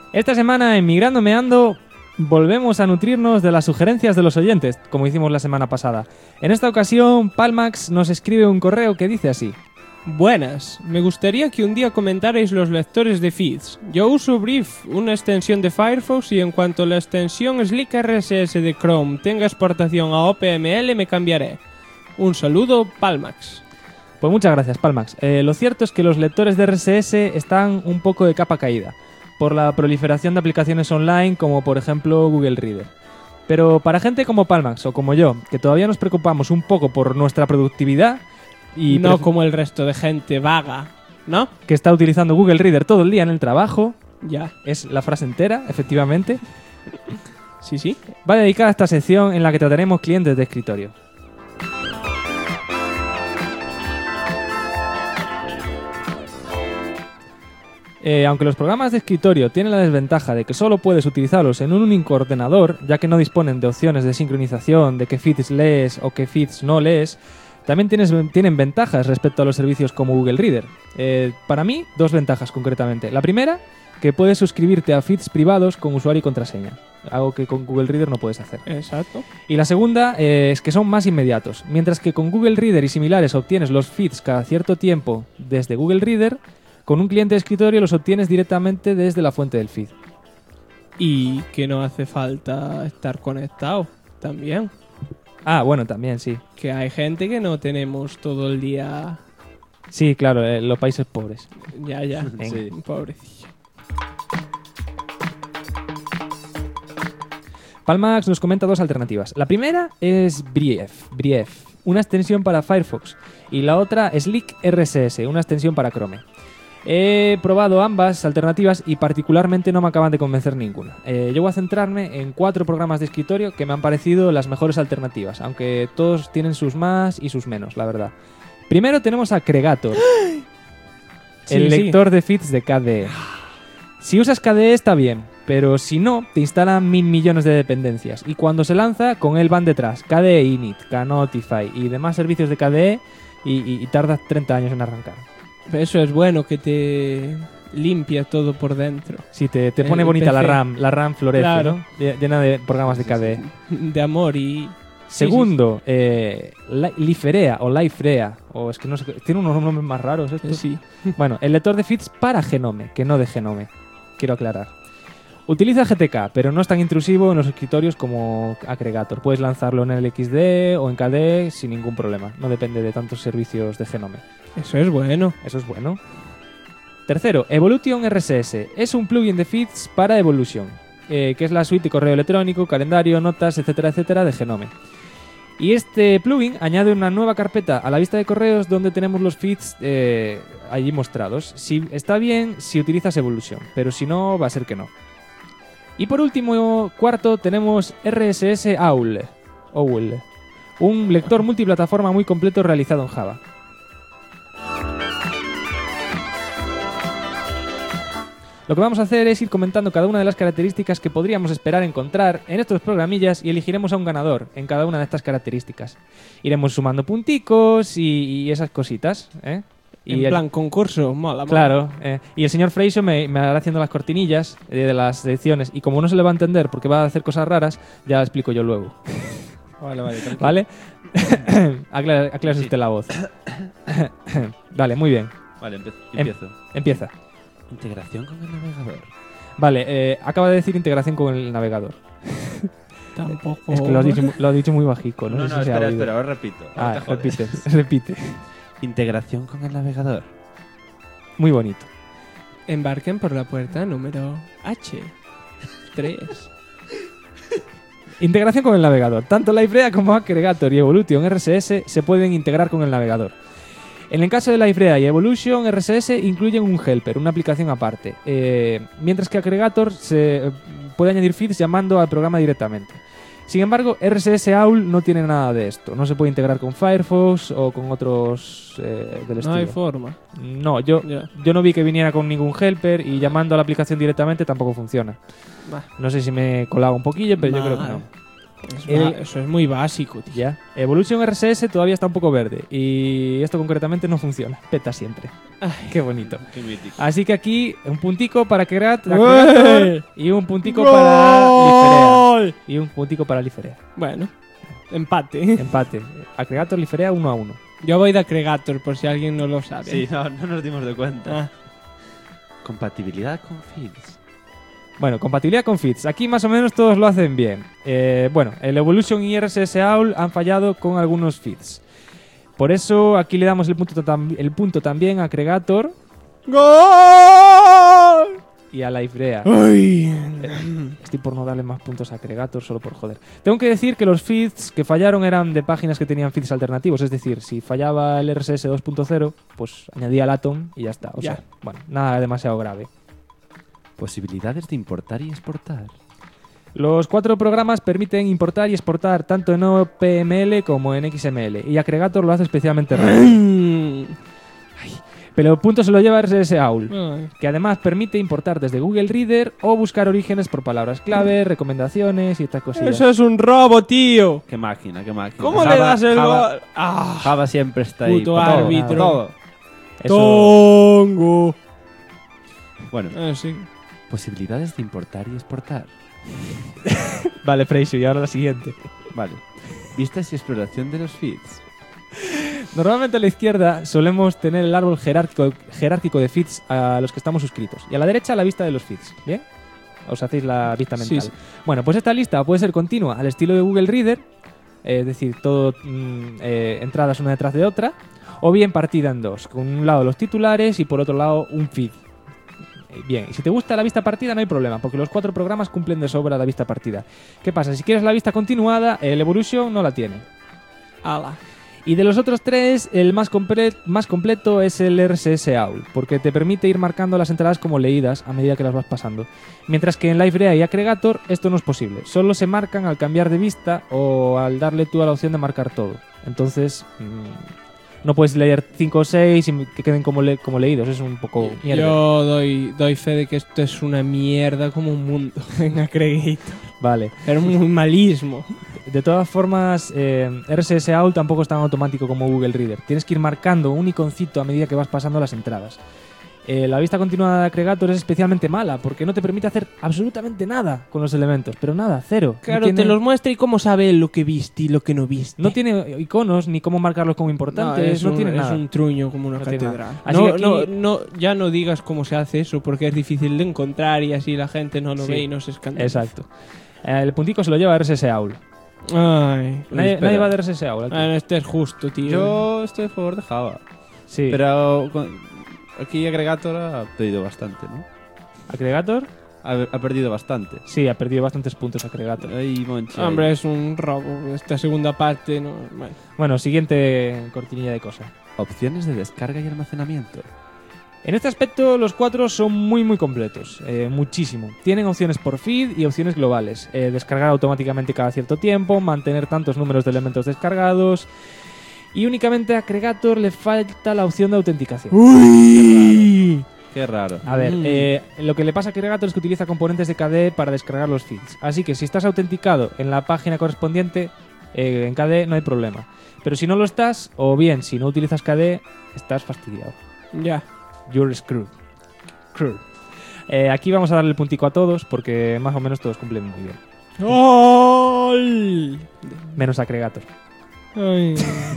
Esta semana en Migrando Meando volvemos a nutrirnos de las sugerencias de los oyentes, como hicimos la semana pasada. En esta ocasión, Palmax nos escribe un correo que dice así. Buenas, me gustaría que un día comentarais los lectores de feeds. Yo uso Brief, una extensión de Firefox, y en cuanto la extensión Slick RSS de Chrome tenga exportación a OPML me cambiaré. Un saludo, Palmax. Pues muchas gracias, Palmax. Lo cierto es que los lectores de RSS están un poco de capa caída por la proliferación de aplicaciones online como por ejemplo Google Reader. Pero para gente como Palmax o como yo, que todavía nos preocupamos un poco por nuestra productividad y no como el resto de gente vaga, ¿no? Que está utilizando Google Reader todo el día en el trabajo. Ya. Es la frase entera, efectivamente. Sí. Va dedicada a esta sección en la que trataremos clientes de escritorio. Aunque los programas de escritorio tienen la desventaja de que solo puedes utilizarlos en un único ordenador, ya que no disponen de opciones de sincronización, de qué feeds lees o qué feeds no lees, también tienen ventajas respecto a los servicios como Google Reader. Para mí, 2 ventajas concretamente. La primera, que puedes suscribirte a feeds privados con usuario y contraseña, algo que con Google Reader no puedes hacer. Exacto. Y la segunda es que son más inmediatos. Mientras que con Google Reader y similares obtienes los feeds cada cierto tiempo desde Google Reader, con un cliente de escritorio los obtienes directamente desde la fuente del feed. Y que no hace falta estar conectado también. Ah, bueno, también, sí. Que hay gente que no tenemos todo el día... Sí, claro, los países pobres. Ya. Sí. Pobrecillo. Palmax nos comenta 2 alternativas. La primera es Brief, una extensión para Firefox. Y la otra Slick RSS, una extensión para Chrome. He probado ambas alternativas y particularmente no me acaban de convencer ninguna. Yo voy a centrarme en 4 programas de escritorio que me han parecido las mejores alternativas, aunque todos tienen sus más y sus menos, la verdad. Primero tenemos a Cregator, el lector de feeds de KDE. Si usas KDE está bien, pero si no, te instalan 1000 millones de dependencias. Y cuando se lanza, con él van detrás KDE Init, Kanotify y demás servicios de KDE y tardas 30 años en arrancar. Eso es bueno, que te limpia todo por dentro. Sí, te pone bonita la RAM florece, claro. ¿No? Llena de programas de KDE. De amor y... Segundo, Liferea o Liferea, o es que no sé, tiene unos nombres más raros esto. Sí. Bueno, el lector de feeds para Genome, que no de Genome, quiero aclarar. Utiliza GTK, pero no es tan intrusivo en los escritorios como Aggregator. Puedes lanzarlo en el XD o en KDE sin ningún problema. No depende de tantos servicios de Genome. Eso es bueno. Tercero, Evolution RSS. Es un plugin de feeds para Evolution, que es la suite de correo electrónico, calendario, notas, etcétera, etcétera de Genome. Y este plugin añade una nueva carpeta a la vista de correos donde tenemos los feeds allí mostrados. Si está bien si utilizas Evolution, pero si no, va a ser que no. Y por último, cuarto, tenemos RSS OWL, un lector multiplataforma muy completo realizado en Java. Lo que vamos a hacer es ir comentando cada una de las características que podríamos esperar encontrar en estos programillas y elegiremos a un ganador en cada una de estas características. Iremos sumando punticos y esas cositas, ¿eh? Y en plan concurso, mola. Claro, y el señor Freixo me hará haciendo las cortinillas de las secciones y como no se le va a entender porque va a hacer cosas raras, ya lo explico yo luego. Vale. Aclara usted la voz. Vale, muy bien. Vale, empiezo. Empieza. Integración con el navegador. Vale, acaba de decir integración con el navegador. Tampoco. Es que lo has dicho muy bajico. No sé si espera, ahora repito. Repite. Integración con el navegador. Muy bonito. Embarquen por la puerta número H3. Integración con el navegador. Tanto Liferea como Aggregator y Evolution RSS se pueden integrar con el navegador. En el caso de Liferea y Evolution RSS incluyen un helper, una aplicación aparte, mientras que Aggregator se puede añadir feeds llamando al programa directamente. Sin embargo, RSS OWL no tiene nada de esto. No se puede integrar con Firefox o con otros del estilo. No hay forma. No, yo no vi que viniera con ningún helper y llamando a la aplicación directamente tampoco funciona. No sé si me he colado un poquillo, pero yo creo que no. Eso es muy básico, tío. Ya. Evolution RSS todavía está un poco verde. Y esto concretamente no funciona. Peta siempre. Qué bonito. Qué mítico. Así que aquí un puntico para Cregator ¡Ué! y un puntico ¡Gol! para Liferea. Y un puntico para Liferea. Bueno, empate. Empate. Acregator Liferea 1-1. Yo voy de Acregator, por si alguien no lo sabe. Sí, no nos dimos de cuenta. Ah. Compatibilidad con feeds. Bueno, compatibilidad con feeds. Aquí más o menos todos lo hacen bien. Bueno, el Evolution y RSS AUL han fallado con algunos feeds. Por eso aquí le damos el punto también a Cregator. ¡Gol! Y a Liferea. ¡Ay! Estoy por no darle más puntos a Cregator solo por joder. Tengo que decir que los feeds que fallaron eran de páginas que tenían feeds alternativos. Es decir, si fallaba el RSS 2.0, pues añadía el Atom y ya está. O sea, bueno, nada demasiado grave. Posibilidades de importar y exportar. Los 4 programas permiten importar y exportar tanto en OPML como en XML. Y Acregator lo hace especialmente rápido. Pero el punto se lo lleva RSS AUL, que además permite importar desde Google Reader o buscar orígenes por palabras clave, recomendaciones y estas cosillas. Eso es un robo, tío. Qué máquina, qué máquina. ¿Cómo le das el gol? Java siempre está ahí. Puto para todo, árbitro. todo. Tongo. Bueno, sí. posibilidades de importar y exportar. Vale, Freixo, y ahora la siguiente. Vale. Vistas y exploración de los feeds. Normalmente a la izquierda solemos tener el árbol jerárquico de feeds a los que estamos suscritos. Y a la derecha la vista de los feeds. ¿Bien? Os hacéis la vista mental. Sí. Bueno, pues esta lista puede ser continua al estilo de Google Reader. Es decir, todo entradas una detrás de otra. O bien partida en dos. Con un lado los titulares y por otro lado un feed. Bien, y si te gusta la vista partida no hay problema, porque los 4 programas cumplen de sobra la vista partida. ¿Qué pasa? Si quieres la vista continuada, el Evolution no la tiene. Ala. Y de los otros 3, el más completo es el RSS AUL, porque te permite ir marcando las entradas como leídas a medida que las vas pasando. Mientras que en Liferea y Acregator esto no es posible. Solo se marcan al cambiar de vista o al darle tú a la opción de marcar todo. Entonces no puedes leer 5 o 6 y que queden como leídos. Es un poco mierda. Yo doy fe de que esto es una mierda como un mundo en Acregator. Vale. Pero muy malismo. De todas formas, RSS AUL tampoco es tan automático como Google Reader. Tienes que ir marcando un iconcito a medida que vas pasando las entradas. La vista continuada de Acregator es especialmente mala porque no te permite hacer absolutamente nada con los elementos. Pero nada, cero. Claro, no tiene, te los muestra y cómo sabe lo que viste y lo que no viste. No tiene iconos ni cómo marcarlos como importantes. No tiene nada. Es un truño como una No tiene catedral. nada. Así que aquí- Ya no digas cómo se hace eso porque es difícil de encontrar y así la gente no lo Sí. ve y no se escandaliza. Exacto. El puntico se lo lleva RSS AUL. Ay, Nadie va de RSS AUL aquí. Este es justo, tío. Yo estoy a favor de Java. Sí. Pero aquí Acregator ha perdido bastante, ¿no? ¿Acregator? Ha perdido bastante. Sí, ha perdido bastantes puntos Acregator. Ay, Monchi. Hombre, es un robo. Esta segunda parte no. Bueno, siguiente cortinilla de cosas. Opciones de descarga y almacenamiento. En este aspecto los 4 son muy completos, muchísimo. Tienen opciones por feed y opciones globales. Descargar automáticamente cada cierto tiempo, mantener tantos números de elementos descargados. Y únicamente a Acregator le falta la opción de autenticación. ¡Uy! Qué raro. A ver, lo que le pasa a Acregator es que utiliza componentes de KDE para descargar los feeds. Así que si estás autenticado en la página correspondiente, en KDE no hay problema. Pero si no lo estás, o bien si no utilizas KDE, estás fastidiado. Ya. You're screwed. Aquí vamos a darle el puntico a todos porque más o menos todos cumplen muy bien. ¡Gol! Menos Acregator. Ay.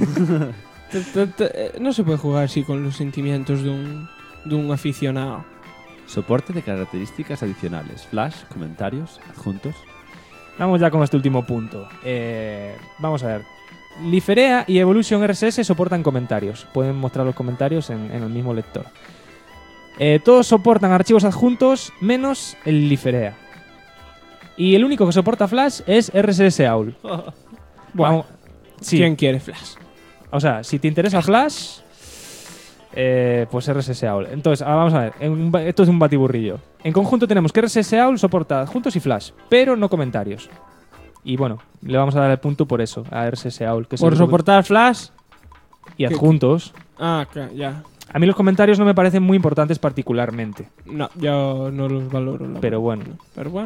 No se puede jugar así con los sentimientos de un aficionado. Soporte de características adicionales. Flash, comentarios, adjuntos. Vamos ya con este último punto. Vamos a ver. Liferea y Evolution RSS soportan comentarios. Pueden mostrar los comentarios en el mismo lector. Todos soportan archivos adjuntos menos el Liferea. Y el único que soporta Flash es RSS AUL. Bueno, sí. ¿Quién quiere Flash? O sea, si te interesa Flash, pues RSS AUL. Entonces, vamos a ver. Esto es un batiburrillo. En conjunto tenemos que RSS AUL soporta adjuntos y Flash, pero no comentarios. Y bueno, le vamos a dar el punto por eso, a RSS AUL. Que ¿Por soportar Flash? Y adjuntos. Ah, claro, ya. A mí los comentarios no me parecen muy importantes particularmente. No, yo no los valoro. Pero bueno. Pero bueno.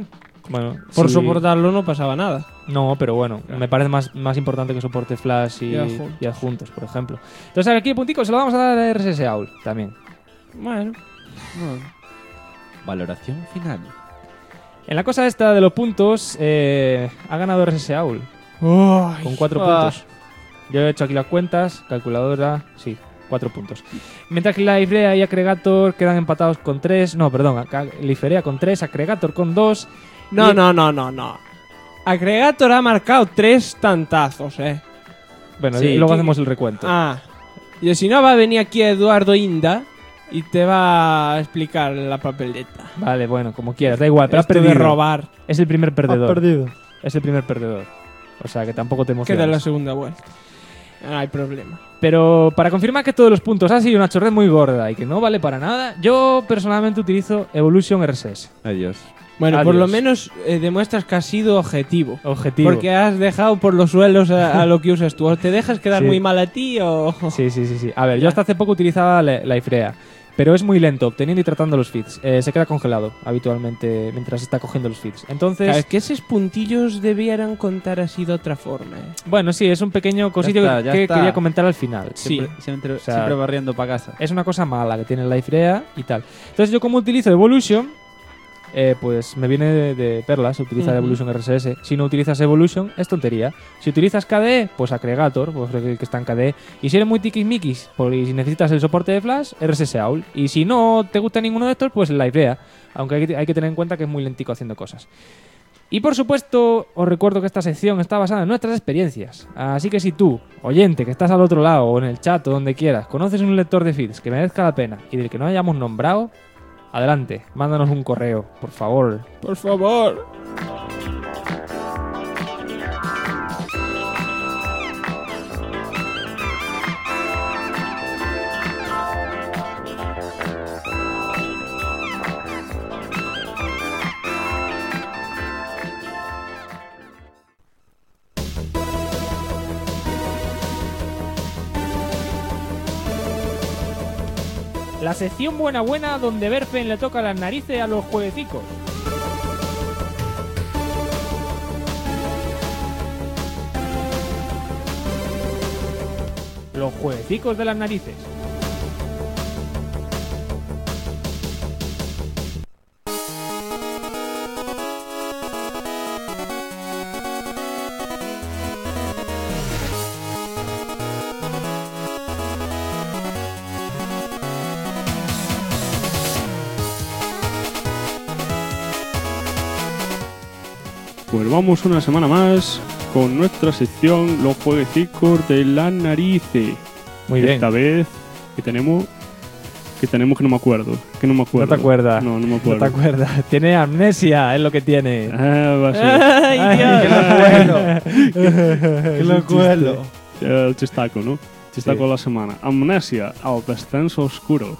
Bueno, Por sí. soportarlo no pasaba nada. No, pero bueno, me parece más importante que soporte Flash y adjuntos, por ejemplo. Entonces aquí el puntico se lo vamos a dar a RSS AUL también. Bueno. Valoración final. En la cosa esta de los puntos, ha ganado RSS AUL. Con 4 puntos. Yo he hecho aquí las cuentas, calculadora, sí, 4 puntos. Mientras que Liferea y Aggregator quedan empatados con 3. No, perdón, Liferea con 3, Aggregator con 2. No. Aggregator ha marcado 3 tantazos, Bueno, Sí, luego ¿qué- hacemos el recuento. Y si no, va a venir aquí Eduardo Inda y te va a explicar la papeleta. Vale, bueno, como quieras, da igual, pero has Esto de perdido. robar. Es el primer perdedor. Has perdido. Es el primer perdedor. O sea, que tampoco te emociones. Queda en la segunda vuelta. No hay problema. Pero para confirmar que todos los puntos han sido una chorrez muy gorda y que no vale para nada, yo personalmente utilizo Evolution RSS. Adiós. Bueno, por Adiós. lo menos demuestras que has sido objetivo. Objetivo. Porque has dejado por los suelos a lo que usas tú. ¿O te dejas quedar Sí. muy mal a ti o...? Sí. A ver, yo hasta hace poco utilizaba Liferea, pero es muy lento obteniendo y tratando los feeds. Se queda congelado habitualmente mientras está cogiendo los feeds. Entonces, Claro, es que esos puntillos debieran contar así de otra forma. bueno, sí, es un pequeño cosillo Ya que está. quería comentar al final. Siempre O sea, siempre barriendo para casa. Es una cosa mala que tiene Liferea y tal. Entonces yo como utilizo Evolution, pues me viene de perlas utilizar Ujú. Evolution RSS. Si no utilizas Evolution, es tontería. Si utilizas KDE, pues Aggregator, pues el que está en KDE. Y si eres muy tiquismiquis, y si necesitas el soporte de Flash, RSS AUL. Y si no te gusta ninguno de estos, pues Liferea. Aunque hay que tener en cuenta que es muy lentico haciendo cosas. Y por supuesto, os recuerdo que esta sección está basada en nuestras experiencias. Así que si tú, oyente, que estás al otro lado o en el chat o donde quieras, conoces un lector de feeds que merezca la pena y del que no hayamos nombrado, adelante, mándanos un correo, por favor. Por favor. La sección buena donde Berfen le toca las narices a los jueguecicos. Los jueguecicos de las narices. Pues vamos una semana más con nuestra sección Los jueguecicos de la narices. Muy bien. Esta vez que tenemos que no me acuerdo. Que no me acuerdo. No te acuerdas. No me acuerdo. No te acuerdas. Tiene amnesia, es lo que tiene. Va a ser. ¡Ay, Dios! Que lo cuelo. El chistaco, ¿no? Chistaco de la semana. Amnesia al descenso oscuro.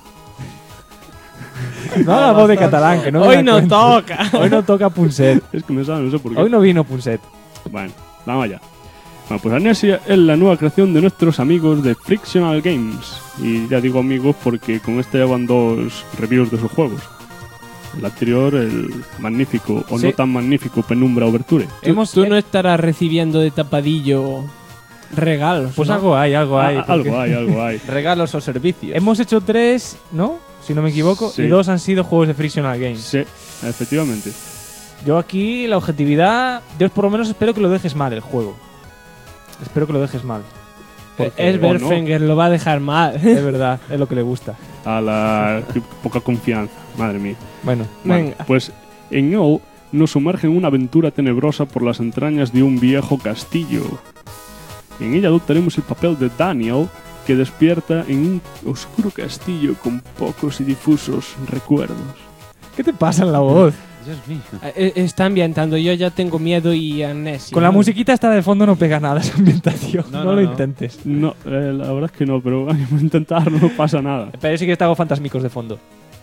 No la voz de catalán, que no me Hoy da no cuenta. toca. Hoy no toca Punset. Es que me sabe, no sé por qué. Hoy no vino Punset. Bueno, vamos allá. Bueno, pues Amnesia es la nueva creación de nuestros amigos de Frictional Games. Y ya digo amigos porque con este llevan 2 reviews de sus juegos. El anterior, el magnífico, o Sí. no tan magnífico, Penumbra Overture. Tú no estarás recibiendo de tapadillo regalos. Pues ¿no? algo hay. Algo porque hay. Regalos o servicios. Hemos hecho 3, ¿no? Si no me equivoco. Sí. Y 2 han sido juegos de Frictional Games. Sí, efectivamente. Yo aquí, la objetividad... Yo por lo menos espero que lo dejes mal, el juego. Espero que lo dejes mal. Porque- Es Berfenger, lo va a dejar mal. Es verdad, es lo que le gusta. A la qué poca confianza, madre mía. Bueno, Venga. Pues en All nos sumerge en una aventura tenebrosa por las entrañas de un viejo castillo. En ella adoptaremos el papel de Daniel, que despierta en un oscuro castillo con pocos y difusos recuerdos. ¿qué te pasa en la voz? Dios mío. Está ambientando, yo ya tengo miedo y amnesia. Con la musiquita esta de fondo no pega nada esa ambientación. No, No, lo no. intentes. No, la verdad es que no, pero vamos a intentar, no pasa nada. Pero sí que te hago fantasmicos de fondo.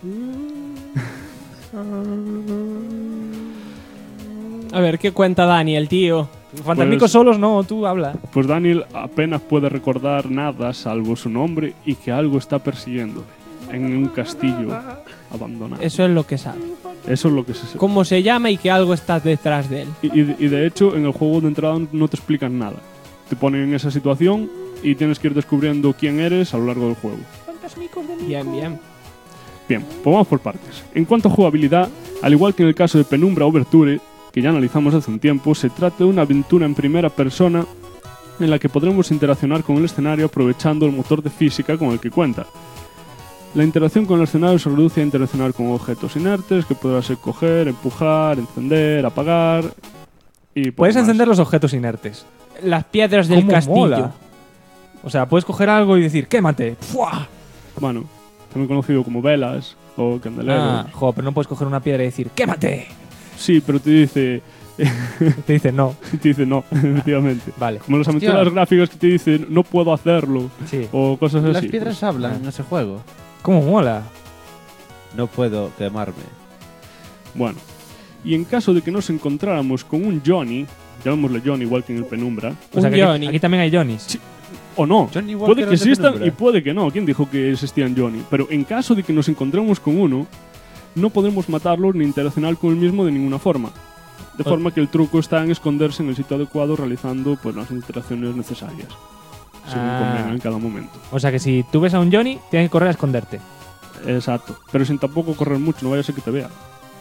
A ver, ¿qué cuenta Daniel, tío? Fantasmicos Pues- solos no, tú habla. Pues Daniel apenas puede recordar nada salvo su nombre y que algo está persiguiéndole en un castillo abandonado. Eso es lo que sabe. Eso es lo que se... Cómo se llama y que algo está detrás de él. Y de hecho, en el juego de entrada no te explican nada. Te ponen en esa situación y tienes que ir descubriendo quién eres a lo largo del juego. Bien. Bien, pues vamos por partes. En cuanto a jugabilidad, al igual que en el caso de Penumbra Overture, que ya analizamos hace un tiempo, se trata de una aventura en primera persona en la que podremos interaccionar con el escenario aprovechando el motor de física con el que cuenta. La interacción con el escenario se reduce a interaccionar con objetos inertes que podrás coger, empujar, encender, apagar y poco Puedes más. encender los objetos inertes. Las piedras del ¿Cómo castillo. mola? O sea, puedes coger algo y decir, ¡quémate! ¡Fua! Bueno, también conocido como velas o candeleros. Pero no puedes coger una piedra y decir, ¡quémate! Sí, pero te dice... Te dice no. Te dice no, efectivamente. Vale. Como las aventuras gráficas que te dicen no puedo hacerlo. Sí. O cosas así. Las piedras hablan en ese juego. ¿Cómo mola? No puedo quemarme. Bueno, y en caso de que nos encontráramos con un Johnny, llamémosle Johnny igual que en el Penumbra. O sea, que aquí también hay Johnnys. Sí. O no. Johnny Puede Walker que es de existan Penumbra. y puede que no. ¿Quién dijo que existían Johnny? Pero en caso de que nos encontremos con uno, no podremos matarlo ni interaccionar con él mismo de ninguna forma. De forma que el truco está en esconderse en el sitio adecuado realizando pues las interacciones necesarias. Según convenga en cada momento. O sea que si tú ves a un Johnny, tienes que correr a esconderte. Exacto. Pero sin tampoco correr mucho, no vaya a ser que te vea.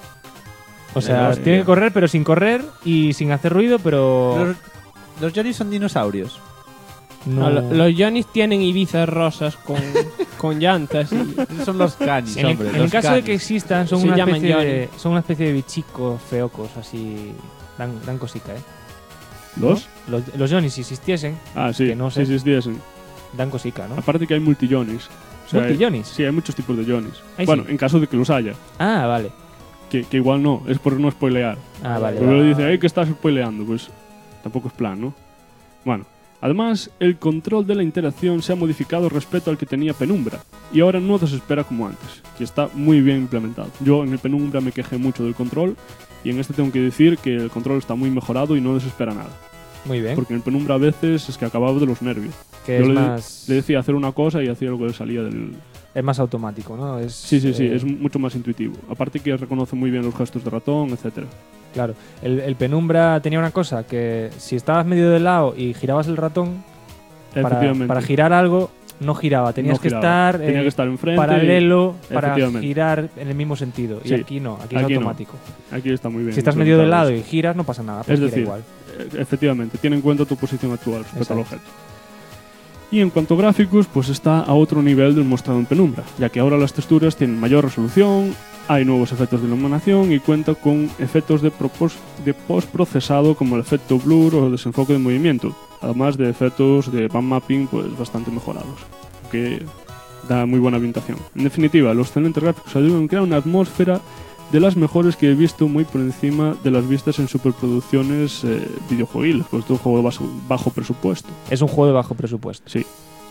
O sea, tienes que correr, pero sin correr y sin hacer ruido, pero... Los Johnny son dinosaurios. No. Los Johnnies tienen Ibizas rosas con llantas. Y... Son los canis, En hombre. el los caso canis. de que existan, son Se una, llaman especie de bichicos feocos, así... Dan cosica, ¿eh? ¿Los? Los Johnnies, si existiesen, Ah, sí, que no sé, sí existiesen. dan cosica, ¿no? Aparte que hay multi-Johnnies. O sea, ¿Multi-Johnnies? Sí, hay muchos tipos de Johnnies. Ahí Bueno, sí. en caso de que los haya. Ah, vale. Que igual no, es por no spoilear. Ah, vale. Porque luego dice, que estás spoileando, pues tampoco es plan, ¿no? Bueno, además, el control de la interacción se ha modificado respecto al que tenía Penumbra, y ahora no desespera como antes, que está muy bien implementado. Yo en el Penumbra me quejé mucho del control, y en este tengo que decir que el control está muy mejorado y no desespera nada. Muy bien. Porque en el Penumbra a veces es que acababa de los nervios. Que Yo es le más... decía hacer una cosa y hacía lo que le salía del... Es más automático, ¿no? Es, Sí, es mucho más intuitivo. Aparte que reconoce muy bien los gestos de ratón, etcétera. Claro. El Penumbra tenía una cosa, que si estabas medio de lado y girabas el ratón, para girar algo, no giraba. Tenías No giraba. que estar, Tenía que estar enfrente paralelo para efectivamente. girar en el mismo sentido. Sí. Y aquí no, aquí es Aquí no. automático. Aquí está muy bien. Si estás medio de implementado lado eso. y giras, no pasa nada. Pues Es gira decir, igual. efectivamente, tiene en cuenta tu posición actual respecto al Exacto. objeto. Y en cuanto a gráficos, pues está a otro nivel del mostrado en Penumbra, ya que ahora las texturas tienen mayor resolución, hay nuevos efectos de iluminación y cuenta con efectos de postprocesado como el efecto blur o desenfoque de movimiento, además de efectos de band mapping pues bastante mejorados, que da muy buena ambientación. En definitiva, los excelentes gráficos ayudan a crear una atmósfera de las mejores que he visto, muy por encima de las vistas en superproducciones videojuegiles, pues es un juego de bajo presupuesto. Es un juego de bajo presupuesto. Sí.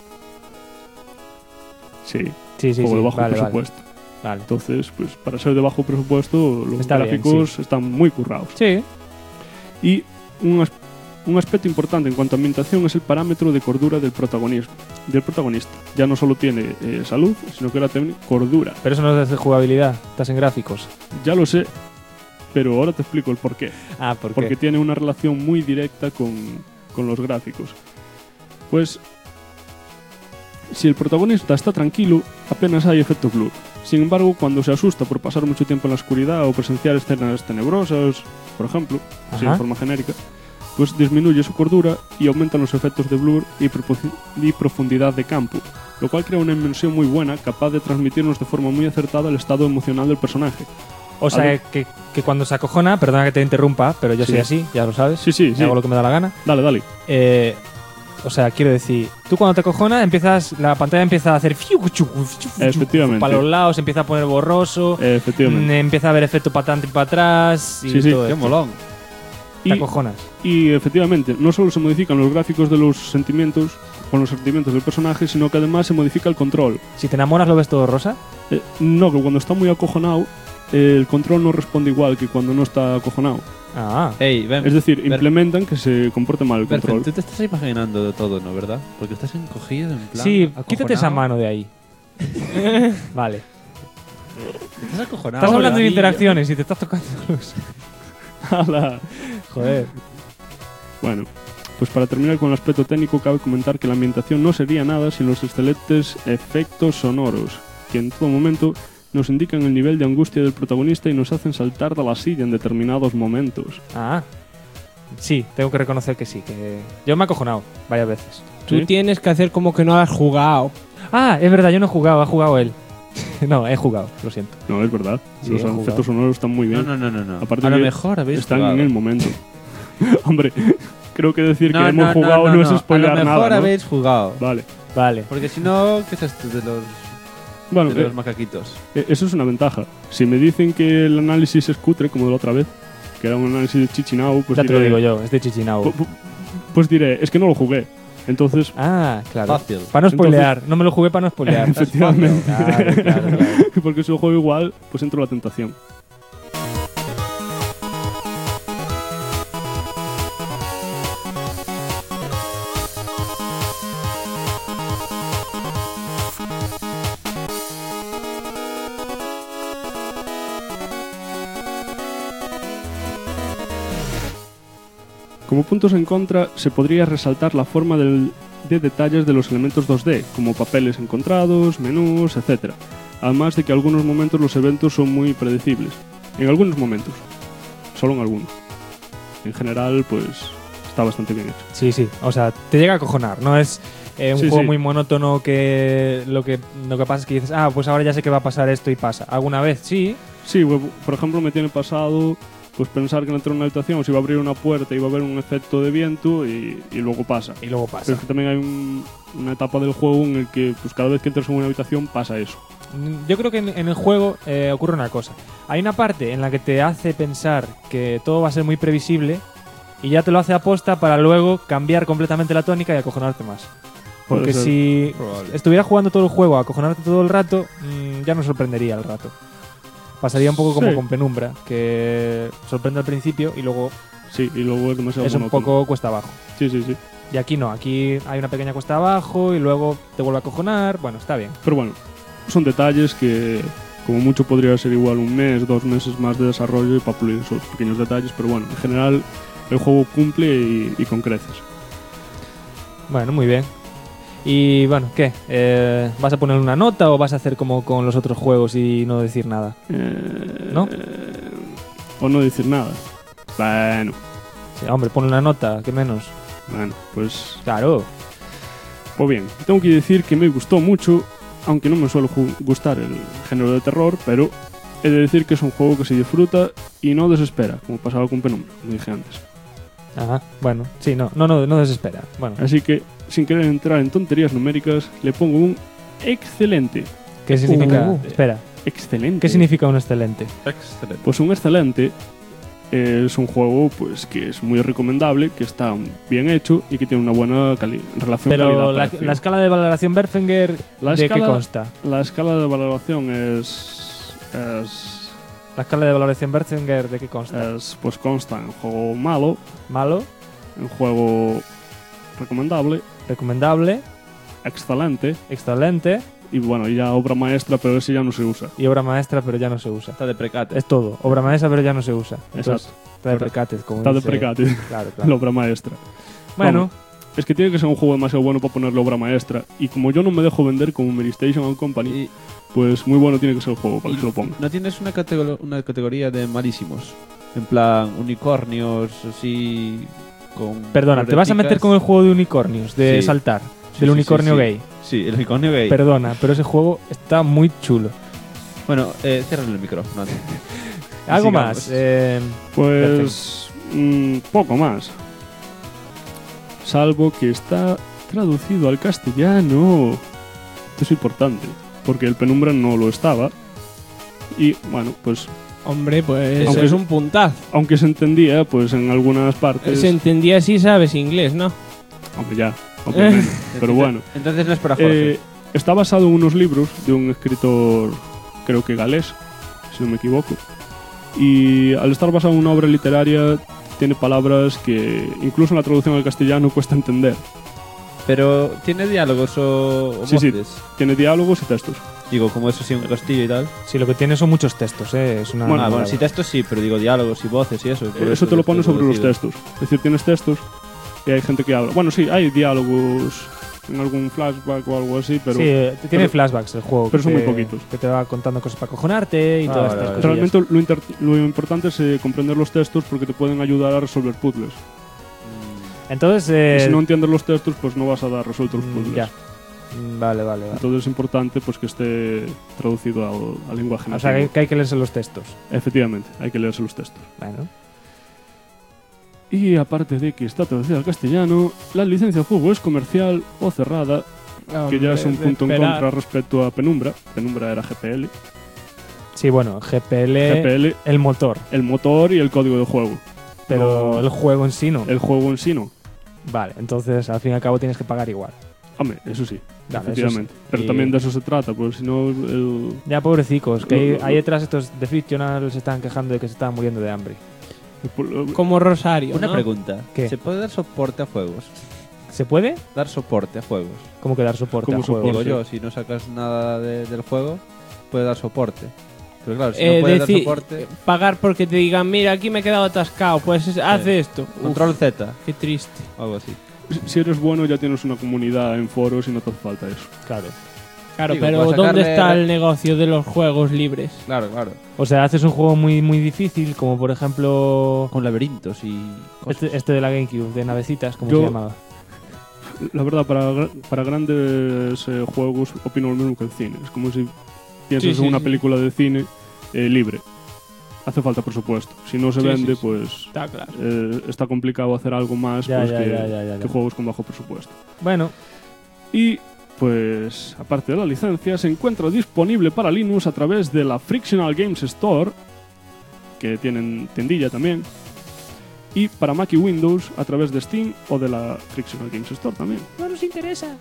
Sí. Sí, Juego de bajo vale, presupuesto. Vale. Entonces, pues para ser de bajo presupuesto, los Está bien, gráficos sí. están muy currados. Sí. Y un aspecto importante en cuanto a ambientación es el parámetro de cordura del protagonista. Ya no solo tiene salud, sino que ahora tiene cordura. Pero eso no es de jugabilidad, estás en gráficos. Ya lo sé, pero ahora te explico el porqué. Ah, ¿por qué? Porque tiene una relación muy directa con los gráficos. Pues, si el protagonista está tranquilo, apenas hay efecto blur. Sin embargo, cuando se asusta por pasar mucho tiempo en la oscuridad o presenciar escenas tenebrosas, por ejemplo, así de Ajá. forma genérica, pues disminuye su cordura y aumentan los efectos de blur y profundidad de campo, lo cual crea una inmersión muy buena, capaz de transmitirnos de forma muy acertada el estado emocional del personaje. O sea, que cuando se acojona, perdona que te interrumpa, pero yo soy Sí. así, ya lo sabes. Sí. Hago lo que me da la gana. Dale. O sea, quiero decir, tú cuando te acojonas, la pantalla empieza a hacer Efectivamente. para los lados, empieza a poner borroso, Efectivamente. empieza a haber efecto para adelante y para atrás. Y Sí, todo qué esto. molón. Te acojonas. Y efectivamente, no solo se modifican los gráficos de los sentimientos con los sentimientos del personaje, sino que además se modifica el control. Si te enamoras, ¿lo ves todo rosa? No, que cuando está muy acojonado, el control no responde igual que cuando no está acojonado. Ah. Ey, ven, Es decir, Ber- implementan que se comporte mal el Berfen, control. tú te estás imaginando de todo, ¿no? ¿Verdad? Porque estás encogido en plan. Sí, acojonado. quítate esa mano de ahí. Vale. Estás acojonado. Estás hablando de Pobrecillo. interacciones y te estás tocando los... Ala. Joder. Bueno, pues para terminar con el aspecto técnico, cabe comentar que la ambientación no sería nada sin los excelentes efectos sonoros, que en todo momento nos indican el nivel de angustia del protagonista y nos hacen saltar de la silla en determinados momentos. Ah. Sí, tengo que reconocer que sí. Que yo me he acojonado varias veces. Tú tienes que hacer como que no has jugado. Ah, es verdad, yo no he jugado, ha jugado él. No, he jugado, lo siento. No, es verdad. Sí, Los he jugado. efectos sonoros están muy bien. No. Aparte A lo que mejor habéis están jugado. en el momento. Hombre, creo que decir que No, hemos no, jugado no, no es no. spoilear A lo nada, mejor ¿no? habéis jugado. Vale. Vale. Porque si no, ¿qué es esto de los, Bueno, de los macaquitos? eso es una ventaja. Si me dicen que el análisis es cutre, como de la otra vez, que era un análisis de Chichinau, pues Ya te lo diré, digo yo, es de Chichinau. Pues diré, es que no lo jugué. Entonces, Ah, claro. Fácil. Para no spoilear. No me lo jugué para no spoilear. efectivamente. Claro. Porque si lo juego igual, pues entro en la tentación. Como puntos en contra, se podría resaltar la forma de detalles de los elementos 2D, como papeles encontrados, menús, etc. Además de que en algunos momentos los eventos son muy predecibles. En algunos momentos. Solo en algunos. En general, pues, está bastante bien hecho. Sí. O sea, te llega a acojonar. No es un Sí, juego sí. muy monótono que lo que pasa es que dices, pues ahora ya sé que va a pasar esto y pasa. ¿Alguna vez? Sí. Sí, por ejemplo, me tiene pasado pues pensar que entro en una habitación, se iba a abrir una puerta y va a haber un efecto de viento y luego pasa. Y luego pasa. Pero es que también hay una etapa del juego en el que pues cada vez que entras en una habitación pasa eso. Yo creo que en el juego ocurre una cosa. Hay una parte en la que te hace pensar que todo va a ser muy previsible y ya te lo hace aposta para luego cambiar completamente la tónica y acojonarte más. Porque Puede ser. si Probable. estuviera jugando todo el juego a acojonarte todo el rato, ya no sorprendería al rato. Pasaría un poco como Sí. con Penumbra, que sorprende al principio y luego Sí, y luego es demasiado es un monótono. poco cuesta abajo. Sí. Y aquí no, aquí hay una pequeña cuesta abajo y luego te vuelve a acojonar. Bueno, está bien. Pero bueno, son detalles que como mucho podría ser igual un mes, 2 meses más de desarrollo y para pulir esos pequeños detalles, pero bueno, en general el juego cumple y con creces. Bueno, muy bien. Y bueno, ¿qué? ¿Vas a poner una nota o vas a hacer como con los otros juegos y no decir nada? ¿No? O no decir nada. Bueno, Sí, hombre, pon una nota, ¿qué menos? bueno, pues Claro. Pues bien, tengo que decir que me gustó mucho, aunque no me suele gustar el género de terror, pero he de decir que es un juego que se disfruta y no desespera, como pasaba con Penumbra, como dije antes. Ajá, bueno, sí, no desespera. Bueno, Así que, sin querer entrar en tonterías numéricas, le pongo un excelente. ¿qué significa? Espera, Excelente. ¿qué significa un excelente? Excelente. Pues un excelente es un juego pues que es muy recomendable, que está bien hecho y que tiene una buena relación Pero calidad-precio. la escala de valoración Berfinger, La ¿de escala- qué consta? La escala de valoración es La escala de valoración Berfinger, ¿de qué consta? pues consta en juego malo, Malo, en juego recomendable, recomendable, excelente excelente y bueno, y ya obra maestra, pero ese ya no se usa. y obra maestra, pero ya no se usa. Está de precate. Es todo, obra maestra, pero ya no se usa. Entonces, Exacto. está de precate, como Está de dice- precate. Claro, La claro. obra maestra. Bueno, Vamos, es que tiene que ser un juego demasiado bueno para ponerle obra maestra. Y como yo no me dejo vender como Mary Station and Company, Y pues muy bueno tiene que ser el juego para que se lo ponga. ¿no tienes una categoría de malísimos? En plan, unicornios, así. Con perdona, ¿te vas a meter con el juego de unicornios, de Sí. saltar, Sí, del sí, unicornio sí, sí. gay? Sí, el unicornio gay. Perdona, pero ese juego está muy chulo. Bueno, cierra el micrófono. Algo sigamos. más. Pues poco más. Salvo que está traducido al castellano. Esto es importante, porque el Penumbra no lo estaba. Y bueno, pues Hombre, pues Aunque es es- un puntazo. aunque se entendía, pues en algunas partes... Se entendía si sabes inglés, ¿no? Hombre, ya, obviamente. Pero bueno. Entonces no es para Jorge. Está basado en unos libros de un escritor, creo que galés, si no me equivoco. Y al estar basado en una obra literaria, tiene palabras que incluso en la traducción al castellano cuesta entender. Pero, ¿tiene diálogos o Sí, sí, voces? tiene diálogos y textos. Digo, como eso sí, un castillo y tal. Sí, lo que tiene son muchos textos, es una... Bueno, sí, textos sí, pero digo diálogos y voces y eso. Eso te lo pones sobre los textos. Es decir, tienes textos y hay gente que habla. Bueno, sí, hay diálogos en algún flashback o algo así, pero... Sí, tiene flashbacks el juego. Pero son muy poquitos. Que te va contando cosas para acojonarte y todas estas cosas. Realmente lo importante es comprender los textos porque te pueden ayudar a resolver puzzles. Entonces... y si no entiendes los textos, pues no vas a dar resueltos los puzzles. Ya. Vale. Entonces es importante pues que esté traducido al lenguaje nativo. O sea, que hay que leerse los textos. Efectivamente, hay que leerse los textos. Bueno. Y aparte de que está traducido al castellano, la licencia de juego es comercial o cerrada, que ya es un punto en contra respecto a Penumbra. Penumbra era GPL. Sí, bueno, GPL el motor. El motor y el código de juego. Pero el juego en sí no. El juego en sí no. Vale, entonces al fin y al cabo tienes que pagar igual. Hombre, eso sí, Vale, efectivamente. eso sí. Pero también de eso se trata, pues si no... Ya, pobrecicos, que hay detrás estos de Frictional se están quejando de que se estaban muriendo de hambre. Como Rosario, Una ¿no? pregunta. ¿Qué? ¿Se puede dar soporte a juegos? ¿Se puede? Dar soporte a juegos. ¿Cómo que dar soporte a juegos? Digo yo, si no sacas nada del juego, puede dar soporte. Pero claro, si no puedes dar soporte... pagar porque te digan, mira, aquí me he quedado atascado, pues haz esto. Control Z. Qué triste. Algo así. Si eres bueno ya tienes una comunidad en foros y no te hace falta eso. Claro. Claro, digo, pero ¿dónde está el negocio de los juegos libres? Claro. O sea, haces un juego muy difícil, como por ejemplo... Con laberintos y... Este de la GameCube, de navecitas, como se llamaba. La verdad, para grandes juegos opino lo mismo que el cine. Es como si piensas en una película de cine libre. Hace falta presupuesto. Si no se vende, pues está, claro. Está complicado hacer algo más que juegos con bajo presupuesto. Bueno. Y pues aparte de la licencia, se encuentra disponible para Linux a través de la Frictional Games Store, que tienen tiendilla también, y para Mac y Windows a través de Steam o de la Frictional Games Store también. No nos interesa.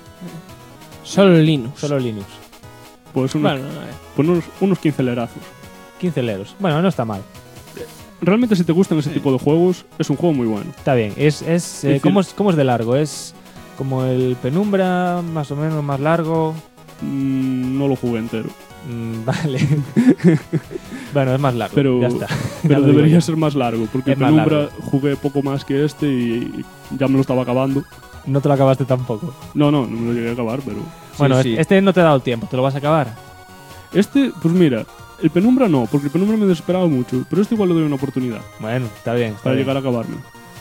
Solo Linux. Pues unos 15 lerazos. 15 leros. Bueno, no está mal. Realmente si te gustan ese tipo de juegos, es un juego muy bueno. Está bien. ¿Cómo es de largo? ¿Es como el Penumbra, más o menos más largo? No lo jugué entero. Vale. Bueno, es más largo. Pero, ya está. Pero debería ser más largo, porque el Penumbra jugué poco más que este y ya me lo estaba acabando. ¿No te lo acabaste tampoco? No me lo llegué a acabar, pero... Bueno, este no te ha dado tiempo. ¿Te lo vas a acabar? Este, pues mira... El Penumbra no, porque el Penumbra me desesperaba mucho, pero este igual le doy una oportunidad. Bueno, está bien. Para llegar a acabarme.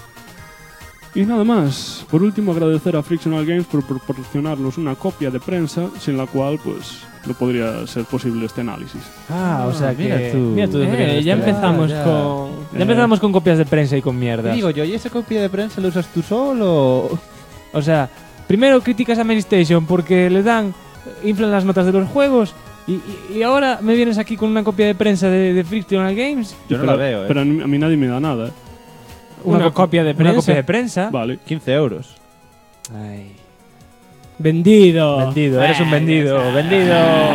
Y nada más. Por último, agradecer a Frictional Games por proporcionarnos una copia de prensa, sin la cual, pues, no podría ser posible este análisis. O sea que... Mira tú, ya empezamos con... Ya empezamos con copias de prensa y con mierdas. Digo yo, ¿y esa copia de prensa la usas tú solo? O sea, primero criticas a Mailstation porque le inflan las notas de los juegos... Y ahora me vienes aquí con una copia de prensa de Frictional Games. Yo no la veo, Pero a mí nadie me da nada. Una copia de prensa. Una copia de prensa. Vale. 15 euros. Ay. Vendido. Eres un vendido. Vendido.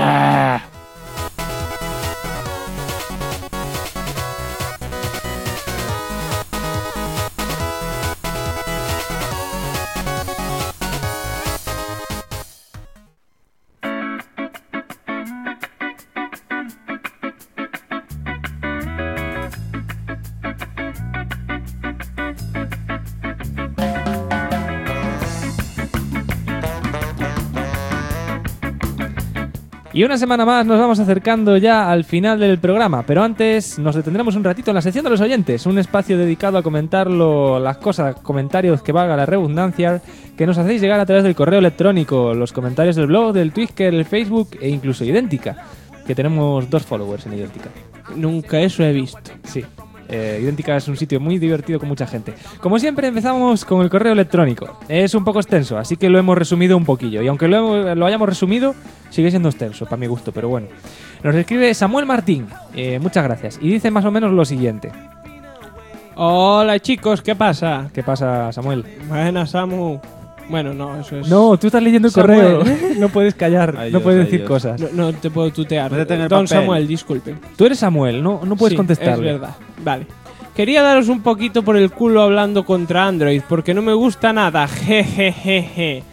Y una semana más nos vamos acercando ya al final del programa, pero antes nos detendremos un ratito en la sección de los oyentes, un espacio dedicado a comentar las cosas, comentarios que valga la redundancia, que nos hacéis llegar a través del correo electrónico, los comentarios del blog, del Twitter, el Facebook e incluso Idéntica, que tenemos 2 followers en Idéntica. Nunca eso he visto. Sí. Idéntica es un sitio muy divertido con mucha gente. Como siempre empezamos con el correo electrónico. Es un poco extenso, así que lo hemos resumido un poquillo. Y aunque lo hayamos resumido, sigue siendo extenso, para mi gusto, pero bueno. Nos escribe Samuel Martín, muchas gracias. Y dice más o menos lo siguiente. Hola chicos, ¿qué pasa? ¿Qué pasa, Samuel? Buenas, Samu. Bueno, no, eso es... No, tú estás leyendo el correo. No puedes callar, no puedes decir Dios. cosas. No te puedo tutear. Don Don Samuel, disculpe. Tú eres Samuel, no puedes Sí, contestarle. es verdad. Vale. Quería daros un poquito por el culo hablando contra Android, porque no me gusta nada. Jejejeje.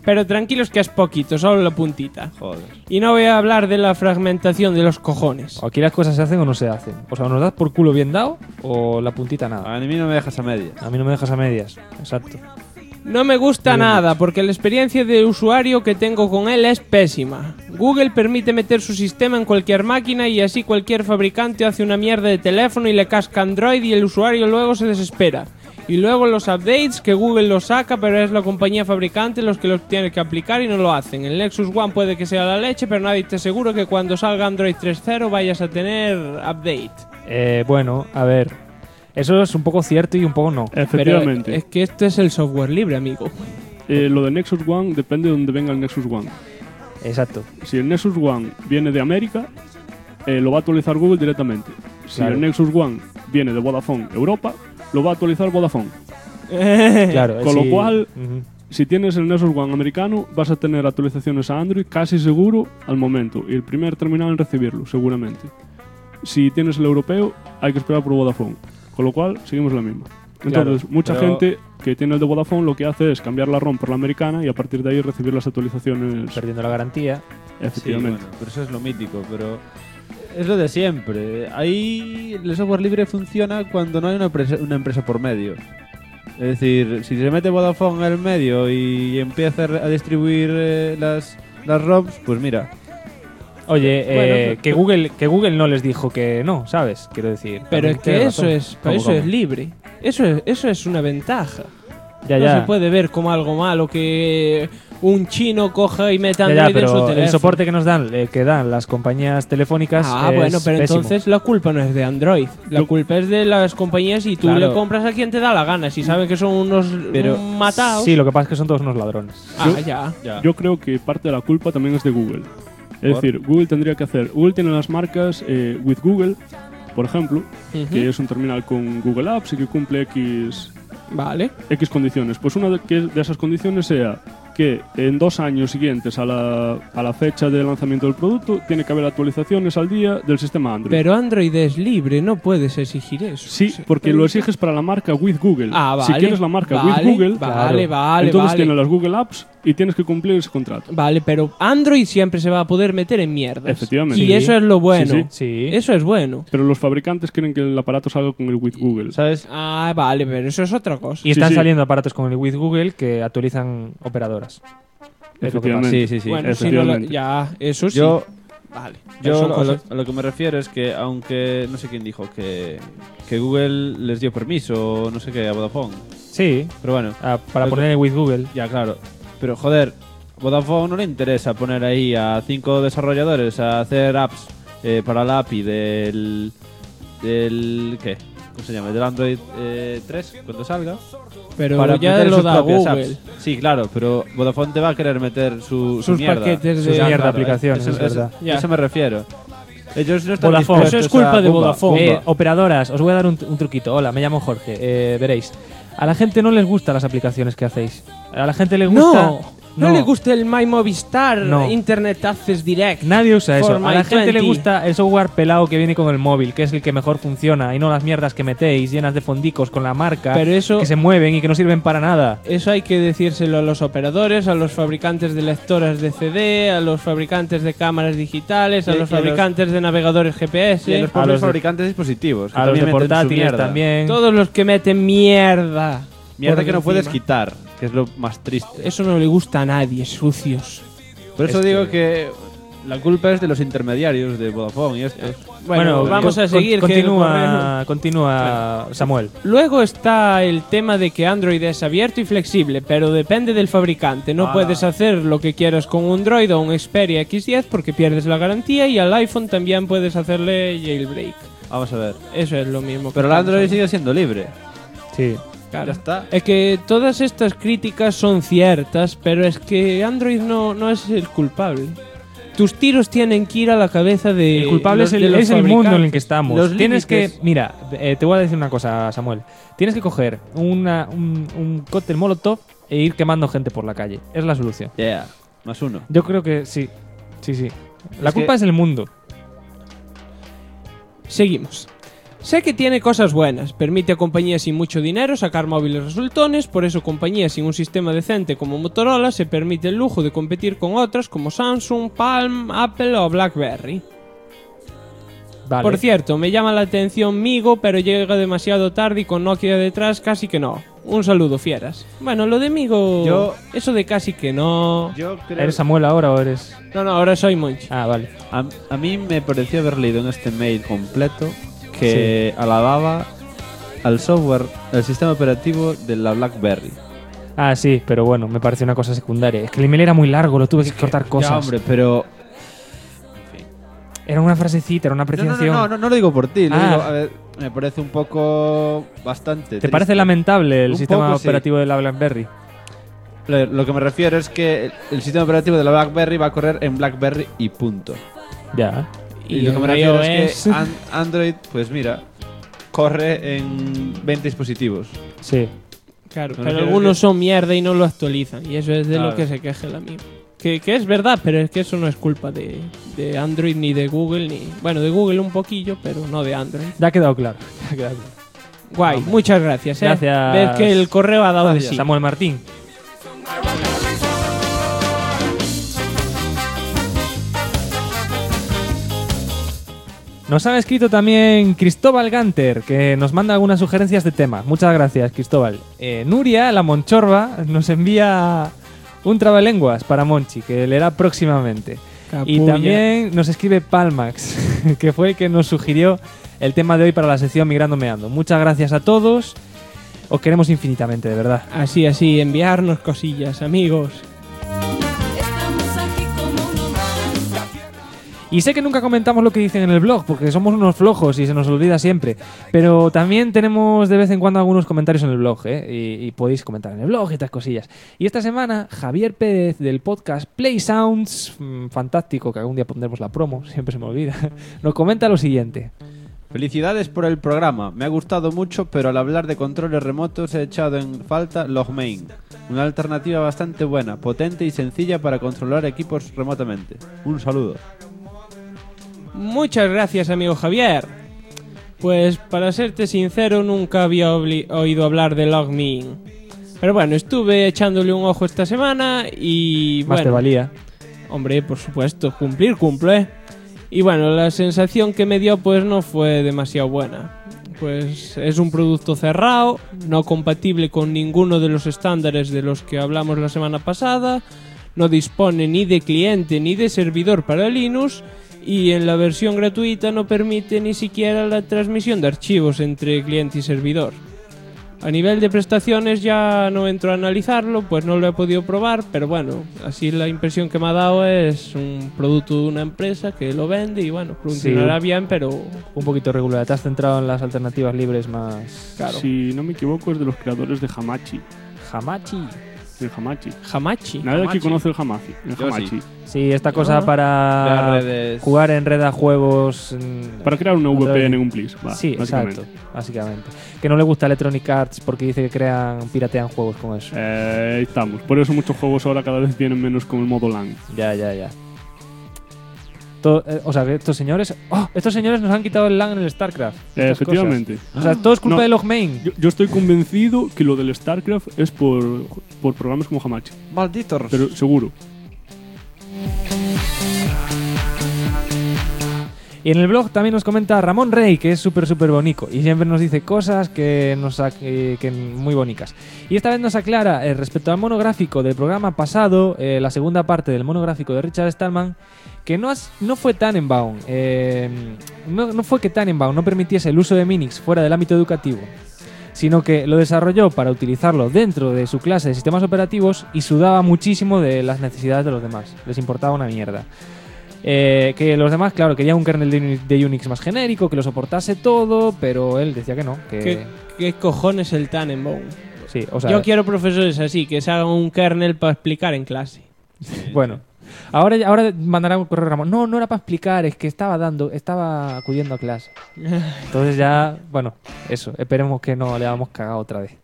Pero tranquilos que es poquito, solo la puntita. Joder. Y no voy a hablar de la fragmentación de los cojones. Aquí las cosas se hacen o no se hacen. O sea, o nos das por culo bien dado o la puntita nada. A mí no me dejas a medias. A mí no me dejas a medias. Exacto. No me gusta nada porque la experiencia de usuario que tengo con él es pésima. Google permite meter su sistema en cualquier máquina y así cualquier fabricante hace una mierda de teléfono y le casca Android y el usuario luego se desespera. Y luego los updates que Google los saca, pero es la compañía fabricante los que los tiene que aplicar y no lo hacen. El Nexus One puede que sea la leche, pero nadie te asegura que cuando salga Android 3.0 vayas a tener update. Bueno, a ver. Eso es un poco cierto y un poco no. Efectivamente. Pero es que esto es el software libre, amigo. Lo de Nexus One depende de donde venga el Nexus One. Exacto. Si el Nexus One viene de América, lo va a actualizar Google directamente. Si Claro. el Nexus One viene de Vodafone Europa, lo va a actualizar Vodafone. Claro, Con sí. lo cual, Ujú. si tienes el Nexus One americano, vas a tener actualizaciones a Android casi seguro al momento. Y el primer terminal en recibirlo, seguramente. Si tienes el europeo, hay que esperar por Vodafone. Con lo cual, seguimos la misma. Entonces, Claro, mucha pero- gente que tiene el de Vodafone lo que hace es cambiar la ROM por la americana y a partir de ahí recibir las actualizaciones. Perdiendo la garantía. Efectivamente. Sí, bueno, pero eso es lo mítico, pero es lo de siempre. Ahí el software libre funciona cuando no hay una empresa por medio. Es decir, si se mete Vodafone en el medio y empieza a distribuir las ROMs, pues mira. Oye, Bueno, que Google no les dijo que no, ¿sabes? Quiero decir. Pero también es que tienes eso razón. es, ¿Cómo, eso cómo? es libre. Eso es una ventaja. Ya, no ya. se puede ver como algo malo que un chino coja y meta Ya, ya, Android en su pero teléfono. el soporte que nos dan, que dan las compañías telefónicas. Ah, es bueno, pero pésimo. entonces la culpa no es de Android. La culpa es de las compañías y tú Claro. le compras a quien te da la gana. Si saben que son unos Pero- matados. Sí, lo que pasa es que son todos unos ladrones. Ah, ya. Yo creo que parte de la culpa también es de Google. Es ¿Por? decir, Google tendría que hacer. Google tiene las marcas With Google, por ejemplo, Ujú. que es un terminal con Google Apps y que cumple X Vale. condiciones. Pues una de esas condiciones sea que en 2 años siguientes a la fecha de lanzamiento del producto tiene que haber actualizaciones al día del sistema Android. Pero Android es libre, no puedes exigir eso. Sí, porque lo exiges para la marca With Google. Ah, Si vale, quieres la marca vale, With Google, vale, entonces vale. tiene las Google Apps y tienes que cumplir ese contrato. Vale, pero Android siempre se va a poder meter en mierdas. Efectivamente. Y Sí. eso es lo bueno. Sí, Sí. Eso es bueno. Pero los fabricantes quieren que el aparato salga con el With Google. ¿Sabes? Ah, vale, pero eso es otra cosa. Y están sí. saliendo aparatos con el With Google que actualizan operadoras. Es lo que pasa. Efectivamente. Sí, sí, sí. Bueno, si no lo- efectivamente. ya, eso sí. Yo, Vale. yo Son a cosas. lo que me refiero es que, aunque no sé quién dijo que Google les dio permiso o no sé qué a Vodafone, Sí, pero bueno, para Lo que- poner el With Google. ya claro. Pero joder, Vodafone no le interesa poner ahí a 5 desarrolladores a hacer apps para la API del ¿qué? ¿Cómo se llama? Del Android 3 cuando salga. Pero Para ya meter lo sus da propias Google. apps. Sí, claro, pero Vodafone te va a querer meter su Sus mierda. paquetes Sus de mierda aplicaciones, es verdad. Ya. Eso me refiero. Ellos no están Vodafone. dispuestos Eso es culpa a- de Bumba, Vodafone. Bumba. Operadoras, os voy a dar un truquito. Hola, me llamo Jorge. Veréis. A la gente no les gustan las aplicaciones que hacéis. A la gente le gusta. No le gusta el My Movistar No. Internet Access Direct. Nadie usa eso. For A my la gente le 20. gusta el software pelado que viene con el móvil, que es el que mejor funciona, y no las mierdas que metéis llenas de fondicos con la marca, Pero eso- que se mueven y que no sirven para nada. Eso hay que decírselo a los operadores, a los fabricantes de lectoras de CD, a los fabricantes de cámaras digitales, a Y- y los a los- fabricantes de navegadores GPS, Y a los a propios los de- fabricantes de dispositivos. que A los de también meten su portátiles mierda. también. todos los que meten mierda. Mierda por que no puedes encima. quitar, que es lo más triste. Eso no le gusta a nadie, sucios. Por eso digo que la culpa es de los intermediarios de Vodafone y estos. Bueno, vamos a seguir. que Continúa, Samuel. Luego está el tema de que Android es abierto y flexible, pero depende del fabricante. No puedes hacer lo que quieras con un Android o un Xperia X10 porque pierdes la garantía, y al iPhone también puedes hacerle jailbreak. Vamos a ver. Eso es lo mismo. que Pero el estamos Android hablando. sigue siendo libre. Sí. Claro. Ya está. Es que todas estas críticas son ciertas, pero es que Android no es el culpable. Tus tiros tienen que ir a la cabeza de. El culpable los- es de el, los es el mundo en el fabricantes. que estamos. Los Tienes límites. que. Mira, te voy a decir una cosa, Samuel. Tienes que coger un cóctel molotov e ir quemando gente por la calle. Es la solución. Yeah. Más uno. Yo creo que sí. Sí, sí. La Es culpa que- es el mundo. Seguimos. Sé que tiene cosas buenas, permite a compañías sin mucho dinero sacar móviles resultones, por eso compañías sin un sistema decente como Motorola se permite el lujo de competir con otras como Samsung, Palm, Apple o BlackBerry. Vale. Por cierto, me llama la atención Migo, pero llega demasiado tarde y con Nokia detrás casi que no. Un saludo, fieras. Bueno, lo de Migo... Eso de casi que no... ¿Eres Samuel ahora o eres...? No, ahora soy Monchi. Ah, vale. A mí me pareció haber leído en este mail completo que alababa al software, el sistema operativo de la BlackBerry. Ah, sí, pero bueno, me pareció una cosa secundaria. Es que el email era muy largo, lo tuve que cortar cosas. Ya, hombre, pero... Era una frasecita, era una apreciación. No lo digo por ti, lo Ah. digo, a ver, me parece un poco bastante ¿Te triste. parece lamentable el Un sistema poco, sí. operativo de la BlackBerry? Lo que me refiero es que el sistema operativo de la BlackBerry va a correr en BlackBerry y punto. Ya. Y lo que me refiero es que Android, pues mira, corre en 20 dispositivos. Sí. Claro, Me pero refiero algunos que- son mierda y no lo actualizan. Y eso es de Claro. lo que se queja el amigo. Que es verdad, pero es que eso no es culpa de Android ni de Google, ni... Bueno, de Google un poquillo, pero no de Android. Ya ha quedado claro. Ya ha quedado claro. Guay, muchas gracias. Gracias. Ves que el correo ha dado de sí. Samuel Martín. Nos ha escrito también Cristóbal Ganter, que nos manda algunas sugerencias de tema. Muchas gracias, Cristóbal. Nuria, la Monchorba, nos envía un trabalenguas para Monchi, que leerá próximamente. Y Capulla. también nos escribe Palmax, que fue el que nos sugirió el tema de hoy para la sección Migrando Meando. Muchas gracias a todos. Os queremos infinitamente, de verdad. Así, enviarnos cosillas, amigos. Y sé que nunca comentamos lo que dicen en el blog, porque somos unos flojos y se nos olvida siempre. Pero también tenemos de vez en cuando algunos comentarios en el blog, y podéis comentar en el blog y estas cosillas. Y esta semana, Javier Pérez del podcast Play Sounds, fantástico, que algún día pondremos la promo, siempre se me olvida, nos comenta lo siguiente. Felicidades por el programa, me ha gustado mucho, pero al hablar de controles remotos he echado en falta Logmain, una alternativa bastante buena, potente y sencilla para controlar equipos remotamente. Un saludo. Muchas gracias, amigo Javier. Pues para serte sincero, nunca había oído hablar de Logmein. Pero bueno, estuve echándole un ojo esta semana y Más te valía. Hombre, por supuesto, cumple. Y bueno, la sensación que me dio pues no fue demasiado buena. Pues es un producto cerrado, no compatible con ninguno de los estándares de los que hablamos la semana pasada, no dispone ni de cliente ni de servidor para Linux y en la versión gratuita no permite ni siquiera la transmisión de archivos entre cliente y servidor. A nivel de prestaciones ya no entro a analizarlo, pues no lo he podido probar, pero bueno, así la impresión que me ha dado es un producto de una empresa que lo vende y bueno, funcionará bien, pero... Un poquito regular, te has centrado en las alternativas libres más... Claro. Si no me equivoco es de los creadores de Hamachi. Hamachi. El Hamachi. Hamachi. Nadie aquí conoce el Hamachi. El Yo Hamachi. sí. Sí, esta cosa De para redes. jugar en red a juegos... Para crear una VPN en un plis. Sí, básicamente. exacto, básicamente. Que no le gusta Electronic Arts porque dice que piratean juegos con eso. Ahí estamos. Por eso muchos juegos ahora cada vez vienen menos con el modo LAN. Ya. O sea, que estos señores nos han quitado el LAN en el StarCraft. Estas Efectivamente. cosas. O sea, todo es culpa No, de Logmain. Yo estoy convencido que lo del StarCraft es por programas como Hamachi. Malditos. Pero seguro. Y en el blog también nos comenta Ramón Rey, que es súper bonito y siempre nos dice cosas que muy bonitas. Y esta vez nos aclara respecto al monográfico del programa pasado, la segunda parte del monográfico de Richard Stallman, que no fue Tannenbaum. No fue que Tannenbaum no permitiese el uso de Minix fuera del ámbito educativo, sino que lo desarrolló para utilizarlo dentro de su clase de sistemas operativos y sudaba muchísimo de las necesidades de los demás. Les importaba una mierda. Que los demás, claro, querían un kernel de Unix más genérico, que lo soportase todo, pero él decía que no. ¿Qué cojones el Tannenbaum? Sí, o sea, yo quiero profesores así, que se hagan un kernel para explicar en clase. Bueno, ahora mandará un correo Ramón. No era para explicar, es que estaba acudiendo a clase. Entonces ya, bueno, eso, esperemos que no le hayamos cagado otra vez.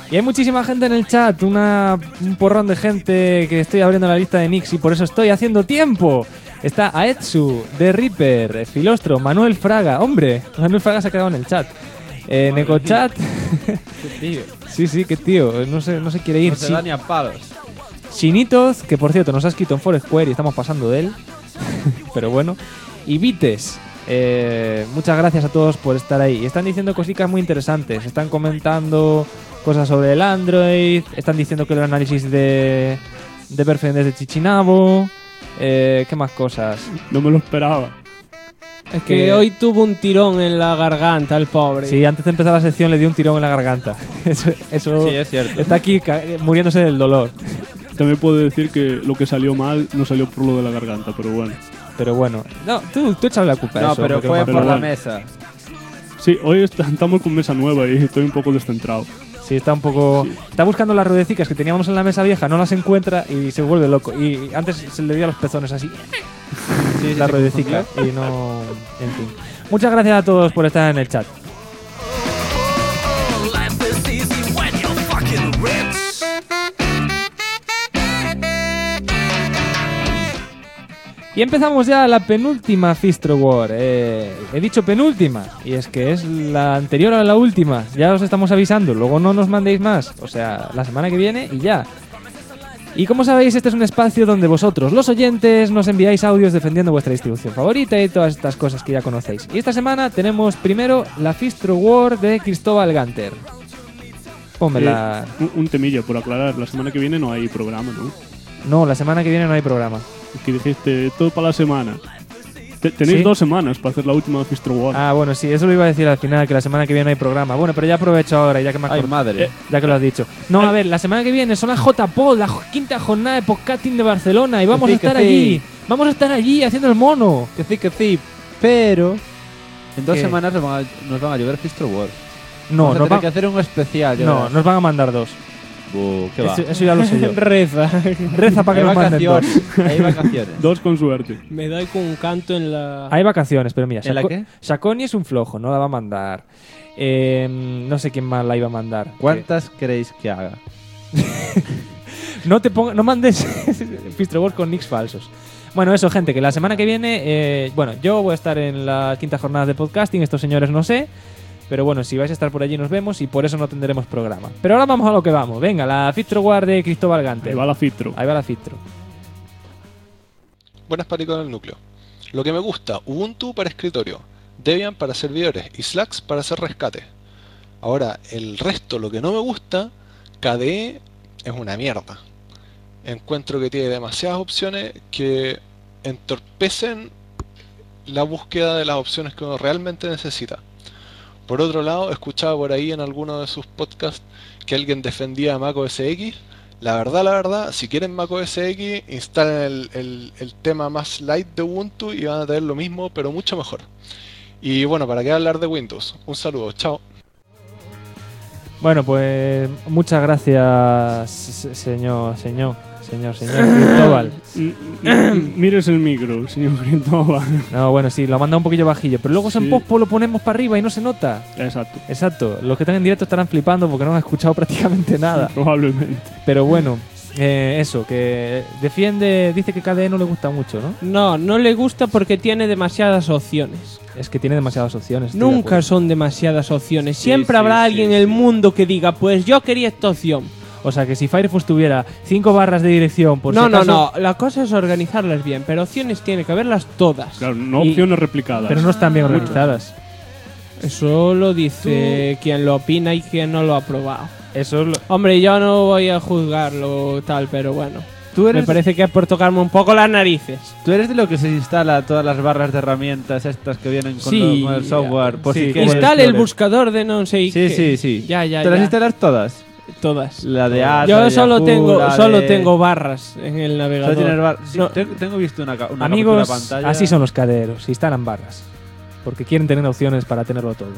Y hay muchísima gente en el chat, un porrón de gente que estoy abriendo la lista de nicks y por eso estoy haciendo tiempo. Está Aetsu, The Reaper, Filostro, Manuel Fraga. Hombre, Manuel Fraga se ha quedado en el chat. Necochat. Sí, qué tío. No se quiere ir. No se da ni a palos. Chinitos, que por cierto nos ha escrito en Foursquare y estamos pasando de él. Pero bueno. Y Vites. Muchas gracias a todos por estar ahí. Y están diciendo cositas muy interesantes. Están comentando cosas sobre el Android. Están diciendo que el análisis de Perfect es de Chichinabo. ¿Qué más cosas? No me lo esperaba. Es que hoy tuvo un tirón en la garganta el pobre. Sí, antes de empezar la sección le dio un tirón en la garganta. Eso sí, es cierto. Está aquí muriéndose del dolor. También puedo decir que lo que salió mal no salió por lo de la garganta, pero bueno. No, tú échale la culpa a eso. No, pero fue por la mesa. Sí, hoy estamos con mesa nueva y estoy un poco descentrado. Sí, está un poco... Sí. Está buscando las ruedecicas que teníamos en la mesa vieja, no las encuentra y se vuelve loco. Y antes se le dio a los pezones así. Sí, la ruedecica. Y no... En fin. Muchas gracias a todos por estar en el chat. Y empezamos ya la penúltima Fistro War. He dicho penúltima, y es que es la anterior a la última. Ya os estamos avisando, luego no nos mandéis más. O sea, la semana que viene y ya. Y como sabéis, este es un espacio donde vosotros, los oyentes, nos enviáis audios defendiendo vuestra distribución favorita y todas estas cosas que ya conocéis. Y esta semana tenemos primero la Fistro War de Cristóbal Ganter. Pónmela. Un temillo por aclarar, la semana que viene no hay programa, ¿no? No, la semana que viene no hay programa. Que dijiste todo para la semana. Tenéis 2 semanas para hacer la última Fistro War. Ah, bueno, sí, eso lo iba a decir al final, que la semana que viene no hay programa. Bueno, pero ya aprovecho ahora, ya que me acuerdo. Ay, madre. Ya que lo has dicho. No, a ver, la semana que viene son las JPod, la quinta jornada de podcasting de Barcelona, y vamos a estar allí. Vamos a estar allí haciendo el mono. Que sí. Pero en 2 semanas nos van a llover Fistro War. No, nos van que hacer un especial. No, nos van a mandar 2. ¿Qué va? Eso ya lo sé yo. Reza para que nos manden 2. Hay vacaciones. 2 con suerte. Me doy con un canto en la... Hay vacaciones, pero mira, ¿En la qué? Shakoni es un flojo, no la va a mandar. No sé quién más la iba a mandar. ¿Cuántas queréis que haga? No mandes Fistro War con nicks falsos. Bueno, eso, gente, que la semana que viene... yo voy a estar en la quinta jornada de podcasting, estos señores no sé. Pero bueno, si vais a estar por allí nos vemos y por eso no tendremos programa. Pero ahora vamos a lo que vamos. Venga, la Fistro War de Cristóbal Ganter. Ahí va la Fistro. Buenas, Pánico en el núcleo. Lo que me gusta, Ubuntu para escritorio, Debian para servidores y Slacks para hacer rescate. Ahora, el resto, lo que no me gusta, KDE es una mierda. Encuentro que tiene demasiadas opciones que entorpecen la búsqueda de las opciones que uno realmente necesita. Por otro lado, escuchaba por ahí en alguno de sus podcasts que alguien defendía Mac OS X. La verdad, si quieren Mac OS X, instalen el tema más light de Ubuntu y van a tener lo mismo, pero mucho mejor. Y bueno, ¿para qué hablar de Windows? Un saludo, chao. Bueno, pues muchas gracias, señor Cristóbal. Mires el micro, señor Cristóbal. No, bueno, sí, lo manda un poquillo bajillo, pero luego en pospo lo ponemos para arriba y no se nota. Exacto. Los que están en directo estarán flipando porque no han escuchado prácticamente nada. Probablemente. Pero bueno, eso, que dice que KDE no le gusta mucho, ¿no? No le gusta porque tiene demasiadas opciones. Es que tiene demasiadas opciones. Nunca son demasiadas opciones. Siempre habrá alguien en el mundo que diga, pues yo quería esta opción. O sea, que si Firefox tuviera 5 barras de dirección por No, la cosa es organizarlas bien, pero opciones tiene que haberlas todas. Claro, no opciones replicadas. Pero no están bien organizadas. Eso lo dice quien lo opina y quien no lo ha probado. Hombre, yo no voy a juzgarlo tal, pero bueno. Me parece que es por tocarme un poco las narices. ¿Tú eres de lo que se instala todas las barras de herramientas estas que vienen con el software? Instale el buscador de no sé qué. Sí. Ya. ¿Te las instalas todas? Todas. La de ASA, yo solo tengo barras en el navegador. Tengo visto una amigos, pantalla. Así son los caderos, instalan barras. Porque quieren tener opciones para tenerlo todo.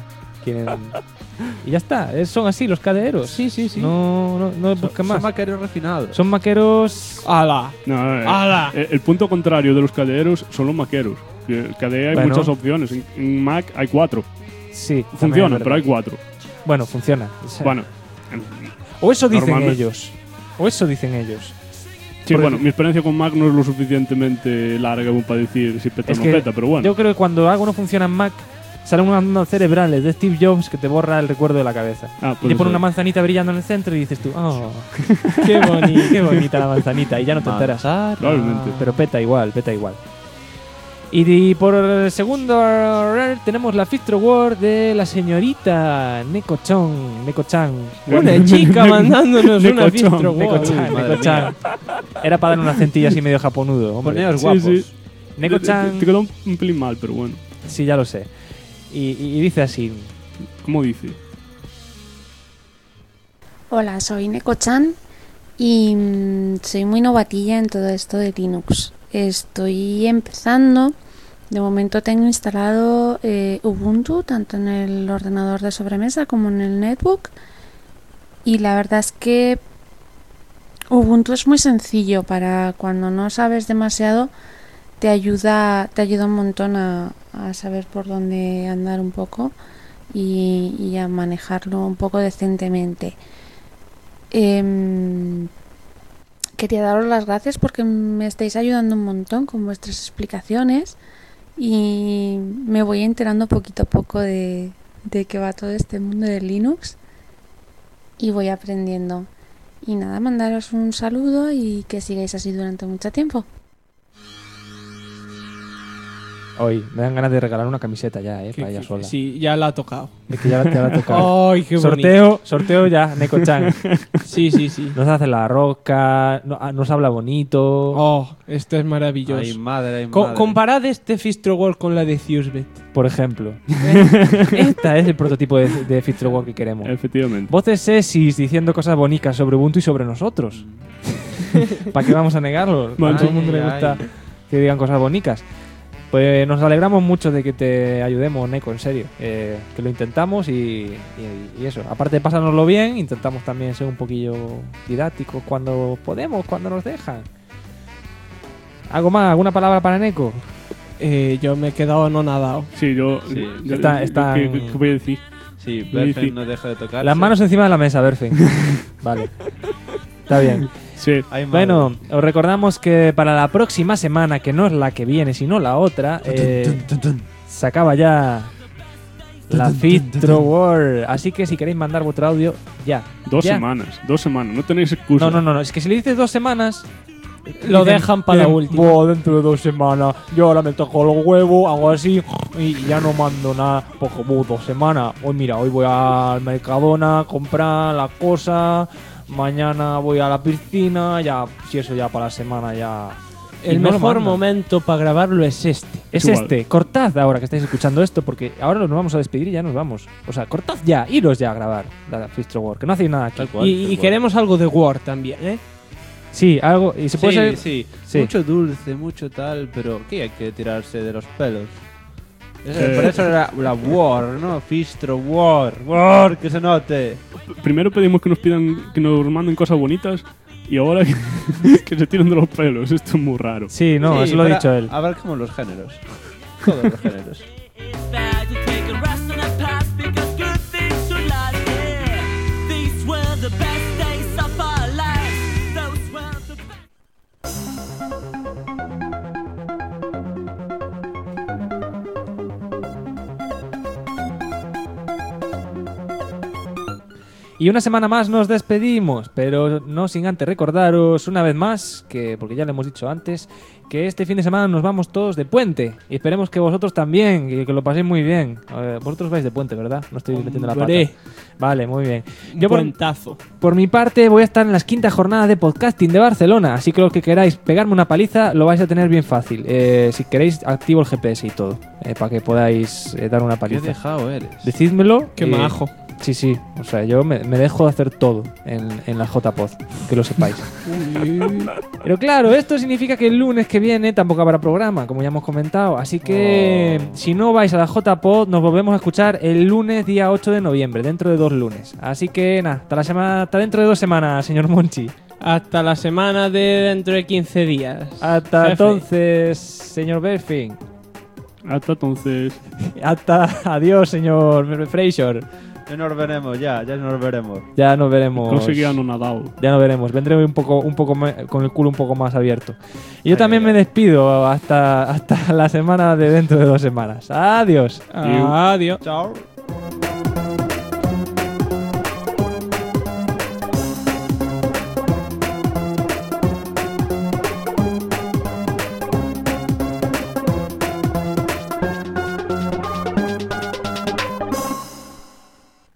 Y ya está, son así los caderos. Sí. No buscan más. Son maqueros refinados. Son maqueros. ¡Hala! No, el punto contrario de los caderos son los maqueros. El KDE hay muchas opciones. En Mac hay 4. Sí. Funcionan, pero hay 4. Bueno, funciona. Bueno. O eso dicen Normalmente. ellos. O eso dicen ellos. Sí, Porque- bueno, mi experiencia con Mac no es lo suficientemente larga como para decir si peta o Es no que peta, pero bueno. yo creo que cuando algo no funciona en Mac, salen unas ondas cerebrales de Steve Jobs que te borra el recuerdo de la cabeza. Ah, Y puede te pone ser. una manzanita brillando en el centro y dices tú, oh, qué bonita la manzanita. Y ya no te enteras. Probablemente. Pero peta igual, peta igual. Y por el segundo tenemos la Fistro War de la señorita Neko-chan. Una chica mandándonos una Neko-chan, Fistro War. Neko-chan, madre Neko-chan. Era para dar un acentillo así medio japonudo, hombre. Poneos Sí, guapos. sí. Neko-chan, Te quedó un pelín mal, pero bueno. sí, ya lo sé. Y dice así. ¿Cómo dice? Hola, soy Neko-chan y soy muy novatilla en todo esto de Linux. Estoy empezando. De momento tengo instalado Ubuntu tanto en el ordenador de sobremesa como en el netbook. Y la verdad es que Ubuntu es muy sencillo para cuando no sabes demasiado. Te ayuda un montón a saber por dónde andar un poco y a manejarlo un poco decentemente. Quería daros las gracias porque me estáis ayudando un montón con vuestras explicaciones y me voy enterando poquito a poco de qué va todo este mundo de Linux y voy aprendiendo. Y nada, mandaros un saludo y que sigáis así durante mucho tiempo. Hoy me dan ganas de regalar una camiseta ya, para ella sola. Sí, ya la ha tocado. Es que ya la ha tocado. Ay, qué bonito. Sorteo ya, Neko-chan. Sí, sí, sí. Nos hace la rosca, nos habla bonito. Oh, esto es maravilloso. Ay, madre, madre. Comparad este Fistro War con la de Thusbet. Por ejemplo. Esta es el prototipo de Fistro War que queremos. Efectivamente. Voces sexys diciendo cosas bonitas sobre Ubuntu y sobre nosotros. ¿Para qué vamos a negarlo? A todo el mundo le gusta que digan cosas bonitas. Pues nos alegramos mucho de que te ayudemos, Neko, en serio. Que lo intentamos y eso. Aparte de pasárnoslo bien, intentamos también ser un poquillo didácticos cuando podemos, cuando nos dejan. ¿Algo más? ¿Alguna palabra para Neko? Yo me he quedado anonadado. Sí, yo... Sí. ¿Qué voy a decir? Sí, Voy a decir- Berfen no deja de tocar. Las manos encima de la mesa, Berfen. Vale. Está bien. Sí. Bueno, os recordamos que para la próxima semana, que no es la que viene, sino la otra, se acaba ya la Fistro War. Así que si queréis mandar vuestro audio, ya. Dos Ya. semanas. No tenéis excusa. No. Es que si le dices 2 semanas, Lo dejan para la última. "Buah, dentro de 2 semanas. Yo ahora me toco los huevos, hago así y ya no mando nada. Porque 2 semanas. Hoy mira, hoy voy al Mercadona a comprar la cosa. Mañana voy a la piscina. Ya, si eso ya para la semana ya. Y El no lo mejor mandan. momento para grabarlo es este. Es Igual. este. Cortad ahora que estáis escuchando esto, porque ahora nos vamos a despedir y ya nos vamos. O sea, cortad ya, iros ya a grabar la Fistro War, que no hacéis nada aquí. Tal cual. Y queremos algo de War también, ¿eh? Sí, algo. Y se puede Sí, ser. sí. Sí. Mucho dulce, mucho tal, pero ¿qué hay que tirarse de los pelos? Por eso era la War, ¿no? Fistro War. War, que se note. Primero pedimos que nos manden cosas bonitas y ahora que se tiren de los pelos. Esto es muy raro. Sí, no, Sí, eso lo ha pero dicho él. Abarcamos los géneros. Todos los géneros. Y una semana más nos despedimos, pero no sin antes recordaros una vez más, que porque ya lo hemos dicho antes, que este fin de semana nos vamos todos de puente. Y esperemos que vosotros también, y que lo paséis muy bien. Vosotros vais de puente, ¿verdad? No estoy metiendo la pata. Hombre. Vale, muy bien. Yo puentazo. Por mi parte voy a estar en las 5ª jornadas de podcasting de Barcelona, así que los que queráis pegarme una paliza lo vais a tener bien fácil. Si queréis, activo el GPS y todo, para que podáis dar una Qué paliza. dejado eres. Decídmelo. Qué majo. Sí, sí. O sea, yo me dejo hacer todo en la JPod, que lo sepáis. Pero claro, esto significa que el lunes que viene tampoco habrá programa, como ya hemos comentado. Así que si no vais a la JPod, nos volvemos a escuchar el lunes día 8 de noviembre, dentro de 2 lunes. Así que nada, hasta dentro de 2 semanas, señor Monchi. Hasta la semana de dentro de 15 días. Hasta Jefe. entonces, señor Berfin. Hasta entonces. Adiós, señor Fraser. Ya nos veremos, ya nos veremos. Ya nos veremos. Conseguían un Nadal. Ya nos veremos. Vendré un poco con el culo un poco más abierto. Y yo también me despido hasta la semana de dentro de 2 semanas. Adiós. Adiós. Chao.